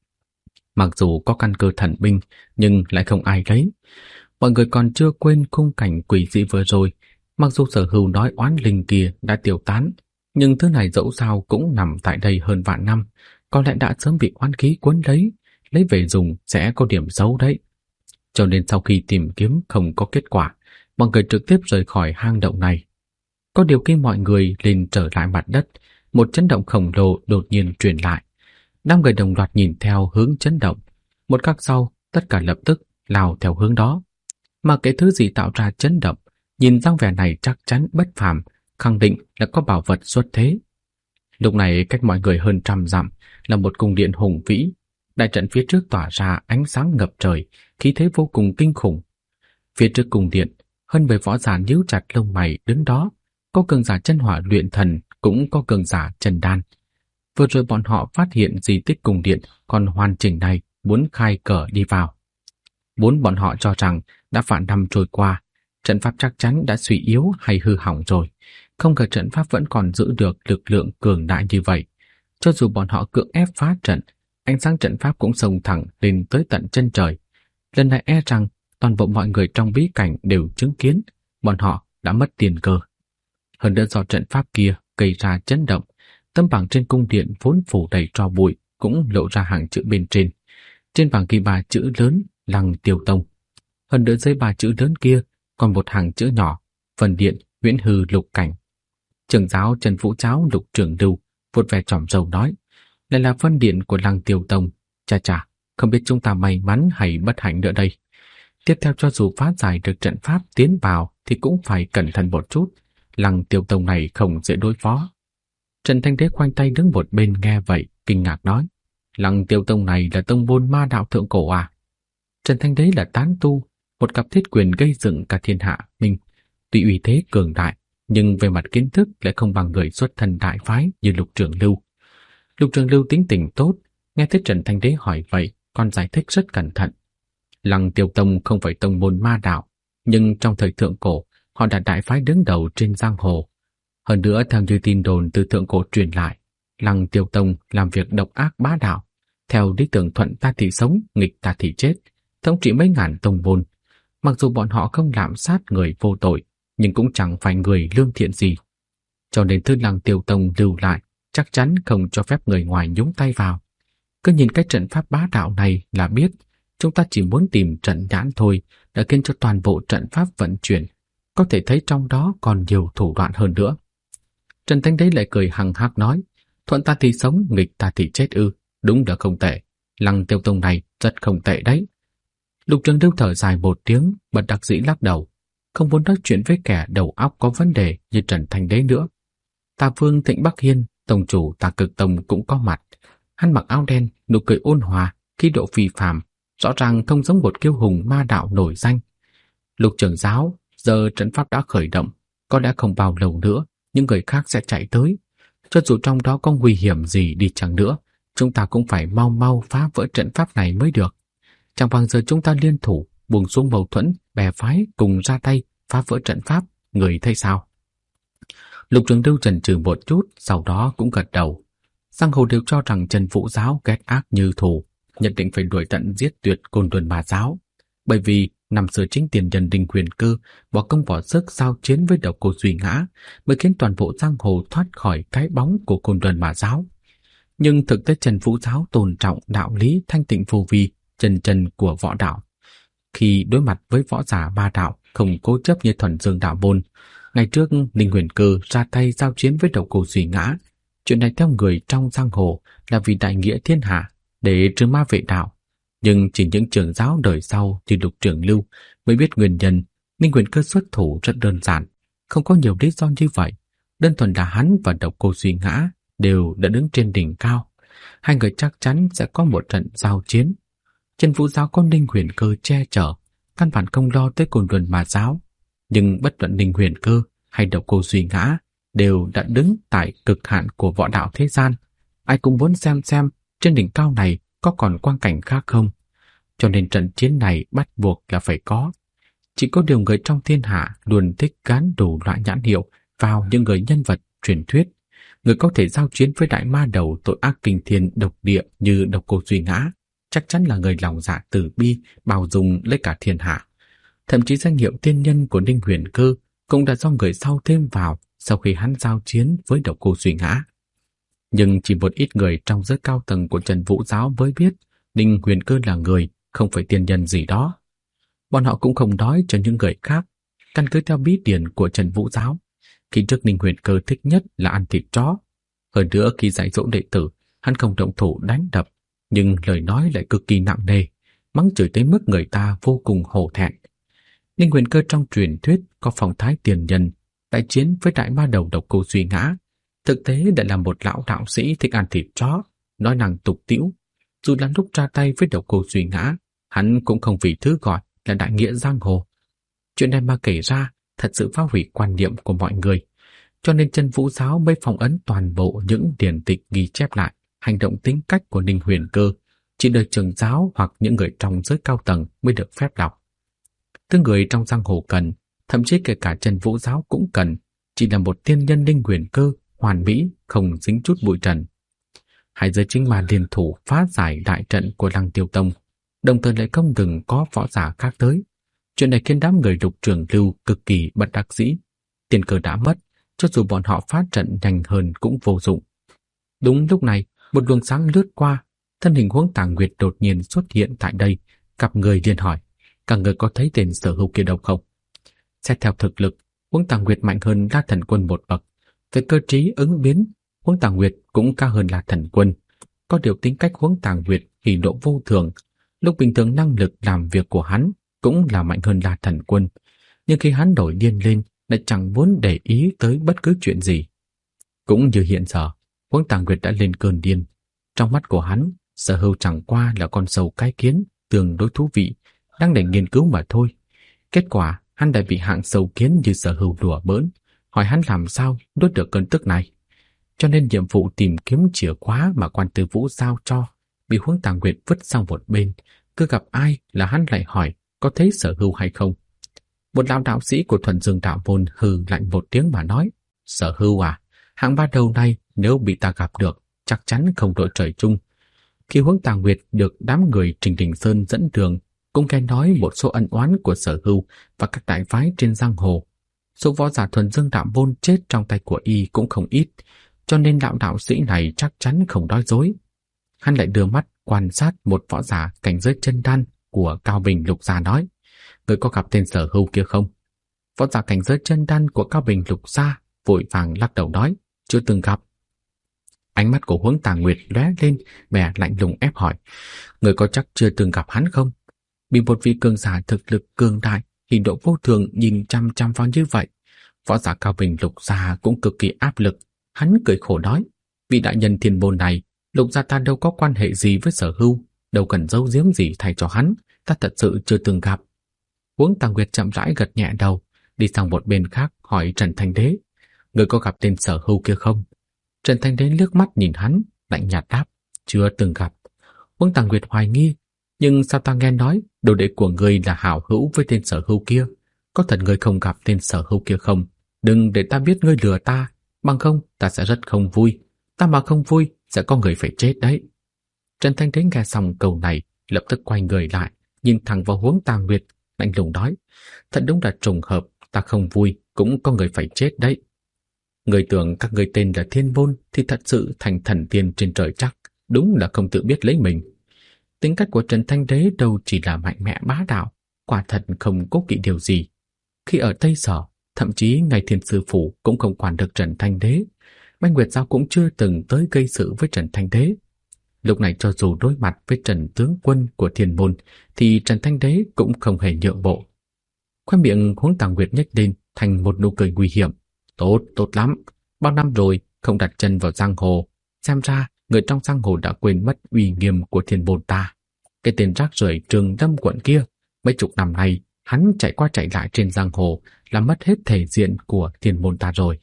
Mặc dù có căn cơ thần binh, nhưng lại không ai lấy. Mọi người còn chưa quên khung cảnh quỷ dị vừa rồi, mặc dù Sở Hưu nói oán linh kia đã tiêu tán, nhưng thứ này dẫu sao cũng nằm tại đây hơn vạn năm, có lẽ đã sớm bị oán khí cuốn lấy về dùng sẽ có điểm xấu đấy. Cho nên sau khi tìm kiếm không có kết quả, mọi người trực tiếp rời khỏi hang động này. Có điều khi mọi người lên trở lại mặt đất, một chấn động khổng lồ đột nhiên truyền lại. 5 người đồng loạt nhìn theo hướng chấn động. Một khắc sau, tất cả lập tức lao theo hướng đó. Mà cái thứ gì tạo ra chấn động, nhìn dáng vẻ này chắc chắn bất phàm, khẳng định là có bảo vật xuất thế. Lúc này cách mọi người hơn 100 dặm là một cung điện hùng vĩ. Đại trận phía trước tỏa ra ánh sáng ngập trời, khí thế vô cùng kinh khủng. Phía trước cung điện, hơn 10 võ giả nhíu chặt lông mày đứng đó. Có cường giả chân hỏa luyện thần, cũng có cường giả chân đan. Vừa rồi bọn họ phát hiện di tích cung điện còn hoàn chỉnh này, muốn khai cờ đi vào. Vốn bọn họ cho rằng đã vạn năm trôi qua, trận pháp chắc chắn đã suy yếu hay hư hỏng rồi. Không ngờ trận pháp vẫn còn giữ được lực lượng cường đại như vậy. Cho dù bọn họ cưỡng ép phá trận, ánh sáng trận pháp cũng xông thẳng lên tới tận chân trời. Lần này e rằng toàn bộ mọi người trong bí cảnh đều chứng kiến bọn họ đã mất tiền cơ. Hơn nữa do trận pháp kia gây ra chấn động, tấm bảng trên cung điện vốn phủ đầy tro bụi cũng lộ ra hàng chữ bên trên. Trên bảng ghi 3 chữ lớn Lăng Tiêu Tông. Hơn nữa dưới 3 chữ lớn kia còn một hàng chữ nhỏ Phần Điện Huyễn Hư Lục Cảnh. Trưởng giáo Trần Vũ Cháo Lục Trưởng Lưu vuốt ve chòm râu nói, lại là phân điện của Lăng Tiêu Tông. Chà, không biết chúng ta may mắn hay bất hạnh nữa đây. Tiếp theo cho dù phá giải được trận pháp tiến vào thì cũng phải cẩn thận một chút. Lăng Tiêu Tông này không dễ đối phó. Trần Thanh Đế khoanh tay đứng một bên nghe vậy, kinh ngạc nói, Lăng Tiêu Tông này là tông môn ma đạo thượng cổ à? Trần Thanh Đế là tán tu, một cặp thiết quyền gây dựng cả thiên hạ minh, tuy uy thế cường đại, nhưng về mặt kiến thức lại không bằng người xuất thân đại phái như Lục Trưởng Lưu. Lục Trưởng Lưu tính tình tốt, nghe thấy Trần Thanh Đế hỏi vậy, còn giải thích rất cẩn thận. Lăng Tiêu Tông không phải tông môn ma đạo, nhưng trong thời thượng cổ, họ đã đại phái đứng đầu trên giang hồ. Hơn nữa theo như tin đồn từ thượng cổ truyền lại, Lăng Tiêu Tông làm việc độc ác bá đạo, theo lý tưởng thuận ta thì sống, nghịch ta thì chết, thống trị mấy ngàn tông môn. Mặc dù bọn họ không lạm sát người vô tội, nhưng cũng chẳng phải người lương thiện gì. Cho nên Thứ Lăng Tiêu Tông lưu lại, chắc chắn không cho phép người ngoài nhúng tay vào. Cứ nhìn cái trận pháp bá đạo này là biết, chúng ta chỉ muốn tìm trận nhãn thôi đã khiến cho toàn bộ trận pháp vận chuyển. Có thể thấy trong đó còn nhiều thủ đoạn hơn nữa. Trần Thanh Đế lại cười hằng hắc nói, thuận ta thì sống, nghịch ta thì chết ư, đúng là không tệ. Lăng Tiêu Tông này rất không tệ đấy. Lục Trường Lưu thở dài một tiếng, bật đắc dĩ lắc đầu, không muốn nói chuyện với kẻ đầu óc có vấn đề như Trần Thanh Đế nữa. Tà Vương Thịnh Bắc Hiên, tông chủ Tà Cực Tông cũng có mặt. Hắn mặc áo đen, nụ cười ôn hòa, khí độ phi phàm, rõ ràng không giống một kiêu hùng ma đạo nổi danh. Lục trưởng giáo, giờ trận pháp đã khởi động, có lẽ không bao lâu nữa những người khác sẽ chạy tới. Cho dù trong đó có nguy hiểm gì đi chăng nữa, chúng ta cũng phải mau mau phá vỡ trận pháp này mới được. Chẳng bằng giờ chúng ta liên thủ, buông xuống mâu thuẫn, bè phái cùng ra tay phá vỡ trận pháp, người thấy sao? Lục Trường Lưu chần chừ một chút, sau đó cũng gật đầu. Giang hồ đều cho rằng Trần Vũ giáo ghét ác như thù, nhất định phải đuổi tận giết tuyệt Côn Luân Ma giáo. Bởi vì năm xưa chính tiền nhân Đinh Huyền Cơ bỏ công bỏ sức giao chiến với Độc Cô Duy Ngã, mới khiến toàn bộ giang hồ thoát khỏi cái bóng của Côn Luân Ma giáo. Nhưng thực tế Trần Vũ giáo tôn trọng đạo lý thanh tịnh vô vi, chân chân của võ đạo. Khi đối mặt với võ giả ba đạo không cố chấp như Thuần Dương đạo môn, ngày trước Đinh Huyền Cơ ra tay giao chiến với Độc Cô Duy Ngã, chuyện này theo người trong giang hồ là vì đại nghĩa thiên hạ, để trừ ma vệ đạo. Nhưng chỉ những trưởng giáo đời sau như Lục Trường Lưu mới biết nguyên nhân. Đinh Huyền Cơ xuất thủ rất đơn giản, không có nhiều lý do như vậy. Đơn thuần là hắn và Độc Cô Duy Ngã đều đã đứng trên đỉnh cao. Hai người chắc chắn sẽ có một trận giao chiến. Trần Vũ giáo có Đinh Huyền Cơ che chở, căn bản không lo tới Côn Luân Ma giáo. Nhưng bất luận Đinh Huyền Cơ hay Độc Cô Duy Ngã đều đã đứng tại cực hạn của võ đạo thế gian. Ai cũng muốn xem trên đỉnh cao này có còn quang cảnh khác không. Cho nên trận chiến này bắt buộc là phải có. Chỉ có điều người trong thiên hạ luôn thích gán đủ loại nhãn hiệu vào những người nhân vật truyền thuyết. Người có thể giao chiến với đại ma đầu tội ác kinh thiên độc địa như Độc Cô Duy Ngã chắc chắn là người lòng dạ từ bi, bao dung lấy cả thiên hạ. Thậm chí danh hiệu tiên nhân của Đinh Huyền Cơ cũng đã do người sau thêm vào sau khi hắn giao chiến với Độc Cô Duy Ngã. Nhưng chỉ một ít người trong giới cao tầng của Trần Vũ giáo mới biết Đinh Huyền Cơ là người, không phải tiên nhân gì đó. Bọn họ cũng không nói cho những người khác. Căn cứ theo bí điển của Trần Vũ giáo, khi trước Đinh Huyền Cơ thích nhất là ăn thịt chó. Hơn nữa khi dạy dỗ đệ tử, hắn không động thủ đánh đập, nhưng lời nói lại cực kỳ nặng nề, mắng chửi tới mức người ta vô cùng hổ thẹn. Đinh Huyền Cơ trong truyền thuyết có phong thái tiền nhân, đại chiến với đại ma đầu Độc Cô Duy Ngã. Thực tế đã là một lão đạo sĩ thích ăn thịt chó, nói năng tục tĩu. Dù là lúc ra tay với Độc Cô Duy Ngã, hắn cũng không vì thứ gọi là đại nghĩa giang hồ. Chuyện này mà kể ra thật sự phá hủy quan niệm của mọi người. Cho nên Trần Vũ giáo mới phong ấn toàn bộ những điển tịch ghi chép lại hành động tính cách của Đinh Huyền Cơ. Chỉ đời trưởng giáo hoặc những người trong giới cao tầng mới được phép đọc. Thứ người trong giang hồ cần, thậm chí kể cả Trần Vũ giáo cũng cần, chỉ là một tiên nhân Đinh Huyền Cơ hoàn mỹ, không dính chút bụi trần. Hai giới chính ma liên thủ phá giải đại trận của Lăng Tiêu Tông, đồng thời lại không ngừng có võ giả khác tới. Chuyện này khiến đám người Lục Trường Lưu cực kỳ bất đắc dĩ. Tiền cơ đã mất, cho dù bọn họ phá trận nhanh hơn cũng vô dụng. Đúng lúc này, một luồng sáng lướt qua, thân hình Huống Tà Nguyệt đột nhiên xuất hiện tại đây. Cặp người liền hỏi, các người có thấy tên sở hữu kia đâu không? Xét theo thực lực, Huống Tà Nguyệt mạnh hơn La Thần Quân một bậc. Về cơ trí ứng biến, Huống Tà Nguyệt cũng cao hơn La Thần Quân. Có điều tính cách Huống Tà Nguyệt hỉ nộ vô thường, lúc bình thường năng lực làm việc của hắn cũng là mạnh hơn La Thần Quân. Nhưng khi hắn nổi điên lên, lại chẳng muốn để ý tới bất cứ chuyện gì. Cũng như hiện giờ, Huống Tà Nguyệt đã lên cơn điên. Trong mắt của hắn, Sở Hưu chẳng qua là con sâu cái kiến tương đối thú vị, đang để nghiên cứu mà thôi. Kết quả, hắn đã bị hạng sâu kiến như Sở Hưu đùa bỡn, hỏi hắn làm sao đốt được cơn tức này. Cho nên nhiệm vụ tìm kiếm chìa khóa mà quan tư Vũ giao cho bị Huống Tà Nguyệt vứt sang một bên. Cứ gặp ai là hắn lại hỏi có thấy Sở Hưu hay không. Một lão đạo sĩ của Thuần Dương đạo môn hừ lạnh một tiếng mà nói, Sở Hưu à, hạng ba đầu này nếu bị ta gặp được chắc chắn không đội trời chung. Khi Huống Tà Nguyệt được đám người Trình Đình Sơn dẫn đường, cũng nghe nói một số ân oán của Sở Hưu và các đại phái trên giang hồ. Số võ giả thuần dương đạo môn chết trong tay của y cũng không ít, cho nên lão đạo sĩ này chắc chắn không nói dối. Hắn lại đưa mắt quan sát một võ giả cảnh giới chân đan của Cao Bình Lục Gia nói: người có gặp tên Sở Hưu kia không? Võ giả cảnh giới chân đan của Cao Bình Lục Gia vội vàng lắc đầu nói: chưa từng gặp. Ánh mắt của Huống Tà Nguyệt lóe lên, vẻ lạnh lùng ép hỏi: người có chắc chưa từng gặp hắn không? Bị một vị cường giả thực lực cường đại, hình độ vô thường nhìn chăm chăm vào như vậy, võ giả Cao Bình Lục Gia cũng cực kỳ áp lực. Hắn cười khổ nói: vị đại nhân Thiên Môn này, Lục gia ta đâu có quan hệ gì với Sở Hưu, đâu cần giấu giếm gì thay cho hắn, ta thật sự chưa từng gặp. Huống Tà Nguyệt chậm rãi gật nhẹ đầu, đi sang một bên khác hỏi Trần Thanh Đế: người có gặp tên Sở Hưu kia không? Trần Thanh Đế liếc mắt nhìn hắn, lạnh nhạt đáp: chưa từng gặp. Huống Tà Nguyệt hoài nghi: nhưng sao ta nghe nói đồ đệ của ngươi là hảo hữu với tên Sở Hưu kia? Có thật ngươi không gặp tên Sở Hưu kia không? Đừng để ta biết ngươi lừa ta, bằng không ta sẽ rất không vui. Ta mà không vui sẽ có người phải chết đấy. Trần Thanh Đế nghe xong câu này, lập tức quay người lại, nhìn thẳng vào Huống Tà Nguyệt, lạnh lùng nói: thật đúng là trùng hợp, ta không vui cũng có người phải chết đấy. Người tưởng các ngươi tên là Thiên Môn thì thật sự thành thần tiên trên trời chắc, đúng là không tự biết lấy mình. Tính cách của Trần Thanh Đế đâu chỉ là mạnh mẽ bá đạo, quả thật không cố kỵ điều gì. Khi ở Tây Sở, thậm chí ngay Thiên Sư Phủ cũng không quản được Trần Thanh Đế. Bách Nguyệt Giao cũng chưa từng tới gây sự với Trần Thanh Đế. Lúc này cho dù đối mặt với Trần tướng quân của Thiên Môn thì Trần Thanh Đế cũng không hề nhượng bộ. Khoe miệng Huống Tà Nguyệt nhếch lên thành một nụ cười nguy hiểm. Tốt, tốt lắm. Bao năm rồi không đặt chân vào giang hồ, xem ra người trong giang hồ đã quên mất uy nghiêm của Thiên Môn ta. Cái tên rác rưởi Trường Lâm quận kia, mấy chục năm nay hắn chạy qua chạy lại trên giang hồ, làm mất hết thể diện của Thiên Môn ta rồi.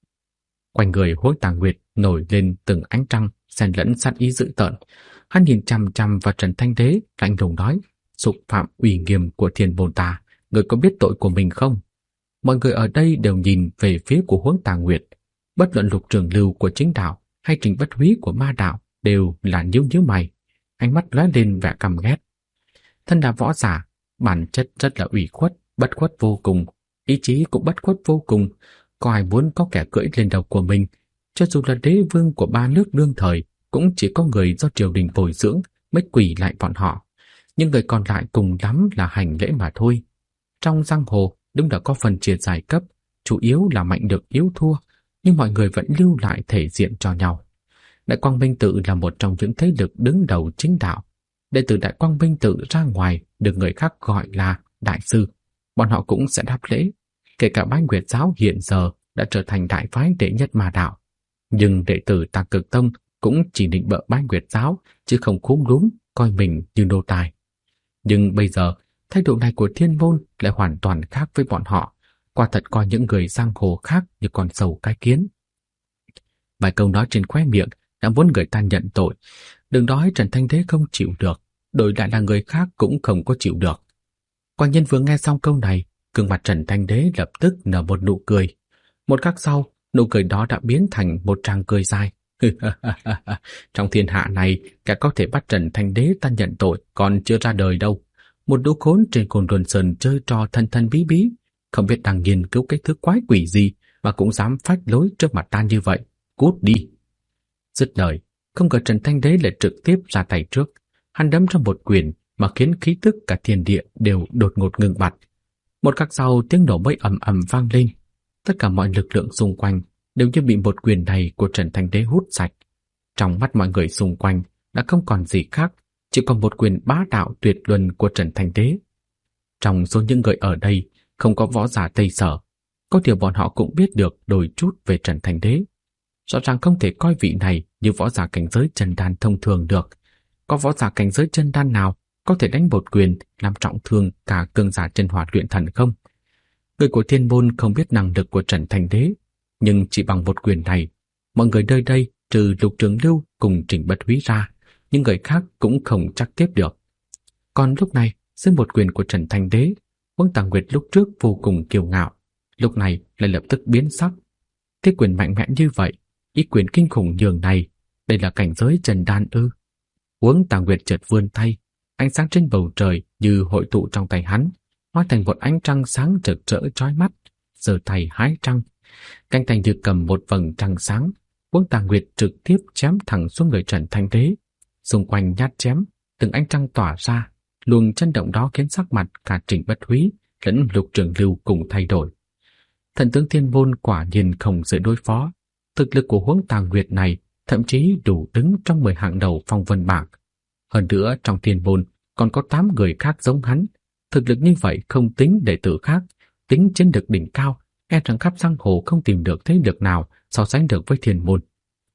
Quanh người Huống Tà Nguyệt nổi lên từng ánh trăng xen lẫn sát ý dữ tợn. Hắn nhìn chằm chằm vào Trần Thanh Đế, lạnh lùng nói: xúc phạm uy nghiêm của Thiên Môn ta, người có biết tội của mình không? Mọi người ở đây đều nhìn về phía của Huống Tà Nguyệt. Bất luận Lục Trường Lưu của chính đạo hay Trình Bất Húy của ma đạo đều là nhíu nhíu mày, ánh mắt lóe lên vẻ căm ghét. Thân là võ giả, bản chất rất là ủy khuất, bất khuất vô cùng, ý chí cũng bất khuất vô cùng. Có ai muốn có kẻ cưỡi lên đầu của mình? Cho dù là đế vương của ba nước đương thời, cũng chỉ có người do triều đình bồi dưỡng mới quỳ lại bọn họ, nhưng người còn lại cùng lắm là hành lễ mà thôi. Trong giang hồ đúng là có phần chia giai cấp, chủ yếu là mạnh được yếu thua, nhưng mọi người vẫn lưu lại thể diện cho nhau. Đại Quang Minh Tự là một trong những thế lực đứng đầu chính đạo. Đệ tử Đại Quang Minh Tự ra ngoài được người khác gọi là đại sư, bọn họ cũng sẽ đáp lễ. Kể cả Bái Nguyệt Giáo hiện giờ đã trở thành đại phái đệ nhất ma đạo, nhưng đệ tử Tà Cực Tông cũng chỉ định bợ Bái Nguyệt Giáo, chứ không cúm núm coi mình như nô tài. Nhưng bây giờ thái độ này của Thiên Môn lại hoàn toàn khác với bọn họ, quả thật coi những người giang hồ khác như con sâu cái kiến. Vài câu nói trên khóe miệng đã muốn người ta nhận tội. Đừng nói Trần Thanh Đế không chịu được, đổi lại là người khác cũng không có chịu được. Quang Nhân vừa nghe xong câu này, gương mặt Trần Thanh Đế lập tức nở một nụ cười. Một khắc sau, nụ cười đó đã biến thành một tràng cười dài. Trong thiên hạ này, kẻ có thể bắt Trần Thanh Đế ta nhận tội còn chưa ra đời đâu. Một lũ khốn trên Cồn Luân Sơn chơi trò thân thân bí bí, không biết đang nghiên cứu cái thứ quái quỷ gì mà cũng dám phách lối trước mặt ta như vậy. Cút đi! Dứt lời, không ngờ Trần Thanh Đế lại trực tiếp ra tay trước. Hắn đấm ra một quyền mà khiến khí tức cả thiên địa đều đột ngột ngừng bặt. Một khắc sau, tiếng nổ mới ầm ầm vang lên. Tất cả mọi lực lượng xung quanh đều như bị một quyền này của Trần Thanh Đế hút sạch. Trong mắt mọi người xung quanh đã không còn gì khác, chỉ còn một quyền bá đạo tuyệt luân của Trần Thanh Đế. Trong số những người ở đây không có võ giả Tây Sở, có điều bọn họ cũng biết được đôi chút về Trần Thanh Đế. Rõ ràng không thể coi vị này như võ giả cảnh giới chân đan thông thường được. Có võ giả cảnh giới chân đan nào có thể đánh một quyền làm trọng thương cả cường giả chân hỏa luyện thần không? Người của Thiên Môn không biết năng lực của Trần Thanh Đế, nhưng chỉ bằng một quyền này, mọi người nơi đây trừ Lục Trường Lưu cùng Trình Bất Húy ra, những người khác cũng không chắc tiếp được. Còn lúc này, dưới một quyền của Trần Thanh Đế, Huống Tà Nguyệt lúc trước vô cùng kiêu ngạo, lúc này lại lập tức biến sắc. Thế quyền mạnh mẽ như vậy, ý quyền kinh khủng nhường này, đây là cảnh giới chân đan ư? Huống Tà Nguyệt chợt vươn tay, ánh sáng trên bầu trời như hội tụ trong tay hắn, hóa thành một ánh trăng sáng rực rỡ chói mắt, giơ tay hái trăng. Cánh tay như cầm một vầng trăng sáng, Huống Tà Nguyệt trực tiếp chém thẳng xuống người Trần Thanh Đế. Xung quanh nhát chém, từng ánh trăng tỏa ra, luồng chấn động đó khiến sắc mặt cả Trịnh Bất Húy lẫn Lục Trường Lưu cùng thay đổi. Thần tướng Thiên Môn quả nhiên không dễ đối phó. Thực lực của Huống Tà Nguyệt này thậm chí đủ đứng trong 10 hạng đầu phong vân bảng. Hơn nữa trong Thiên Môn còn có 8 người khác giống hắn. Thực lực như vậy không tính đệ tử khác, tính chiến lực đỉnh cao, e rằng khắp giang hồ không tìm được thế lực nào so sánh được với Thiên Môn.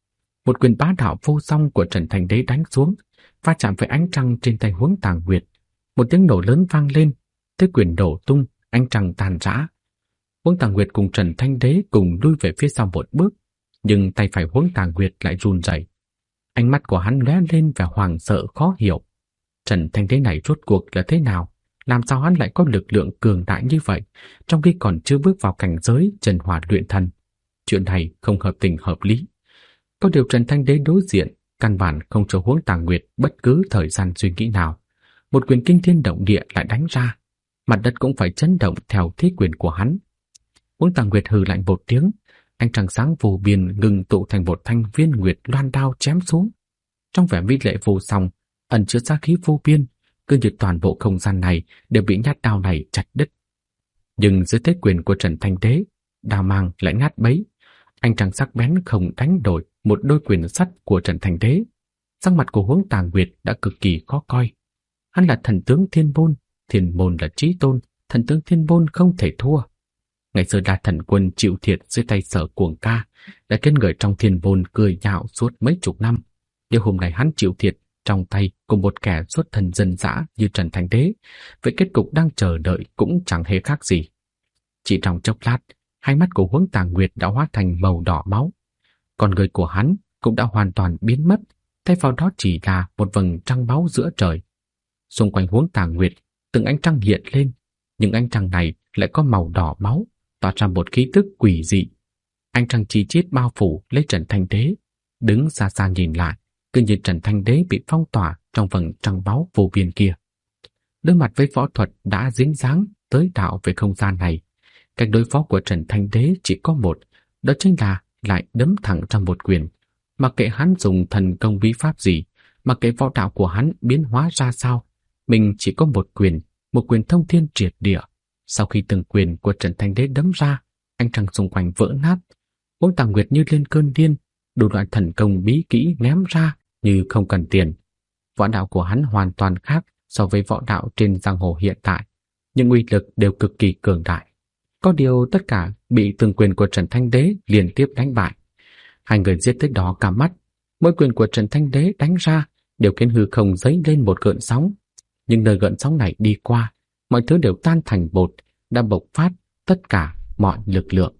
Một quyền bá đạo vô song của Trần Thanh Đế đánh xuống, va chạm với ánh trăng trên tay Huống Tà Nguyệt. Một tiếng nổ lớn vang lên, thế quyền đổ tung, ánh trăng tàn rã. Huống Tà Nguyệt cùng Trần Thanh Đế cùng lui về phía sau một bước, nhưng tay phải Huống Tà Nguyệt lại run rẩy. Ánh mắt của hắn lóe lên vẻ hoảng sợ khó hiểu. Trần Thanh Đế này rốt cuộc là thế nào? Làm sao hắn lại có lực lượng cường đại như vậy, trong khi còn chưa bước vào cảnh giới Trần Hỏa luyện thần? Chuyện này không hợp tình hợp lý. Có điều Trần Thanh Đế đối diện, căn bản không cho Huống Tà Nguyệt bất cứ thời gian suy nghĩ nào. Một quyền kinh thiên động địa lại đánh ra, mặt đất cũng phải chấn động theo thế quyền của hắn. Huống Tà Nguyệt hừ lạnh một tiếng, ánh trăng sáng vô biên ngừng tụ thành một thanh viên nguyệt loan đao chém xuống. Trong vẻ mỹ lệ vô song, ẩn chứa sát khí vô biên, cứ như toàn bộ không gian này đều bị nhát đao này chặt đứt. Nhưng dưới thế quyền của Trần Thanh Đế, đao mang lại nát bấy. Ánh trăng sắc bén không đánh đổi một đôi quyền sắt của Trần Thanh Đế. Sắc mặt của Huống Tà Nguyệt đã cực kỳ khó coi. Hắn là thần tướng Thiên Môn là chí tôn, thần tướng Thiên Môn không thể thua. Ngày xưa Đa Thần Quân chịu thiệt dưới tay Sở Cuồng Ca, đã khiến người trong Thiên Môn cười nhạo suốt mấy chục năm. Nhưng hôm nay hắn chịu thiệt trong tay cùng một kẻ xuất thân dân dã như Trần Thanh Đế, vậy kết cục đang chờ đợi cũng chẳng hề khác gì. Chỉ trong chốc lát, hai mắt của Huống Tà Nguyệt đã hóa thành màu đỏ máu. Con người của hắn cũng đã hoàn toàn biến mất, thay vào đó chỉ là một vầng trăng máu giữa trời. Xung quanh Huống Tà Nguyệt, từng ánh trăng hiện lên, nhưng ánh trăng này lại có màu đỏ máu, tỏa ra một khí tức quỷ dị. Ánh trăng chi chít bao phủ lấy Trần Thanh Đế, đứng xa xa nhìn lại, cứ như Trần Thanh Đế bị phong tỏa trong vầng trăng máu vô biên kia. Đối mặt với võ thuật đã dính dáng tới đạo về không gian này, cách đối phó của Trần Thanh Đế chỉ có một, đó chính là lại đấm thẳng trong một quyền. Mặc kệ hắn dùng thần công bí pháp gì, mặc kệ võ đạo của hắn biến hóa ra sao, mình chỉ có một quyền thông thiên triệt địa. Sau khi từng quyền của Trần Thanh Đế đấm ra, ánh trăng xung quanh vỡ nát. Huống Tà Nguyệt như lên cơn điên, đủ loại thần công bí kỹ ném ra như không cần tiền. Võ đạo của hắn hoàn toàn khác so với võ đạo trên giang hồ hiện tại, nhưng uy lực đều cực kỳ cường đại. Có điều tất cả bị từng quyền của Trần Thanh Đế liên tiếp đánh bại. Hai người giết tới đỏ cả mắt, mỗi quyền của Trần Thanh Đế đánh ra đều khiến hư không dấy lên một gợn sóng. Nhưng nơi gợn sóng này đi qua, mọi thứ đều tan thành bột, đã bộc phát tất cả mọi lực lượng.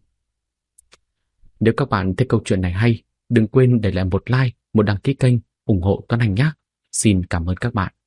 Nếu các bạn thấy câu chuyện này hay, đừng quên để lại một like, một đăng ký kênh, ủng hộ Tuấn Anh nhé. Xin cảm ơn các bạn.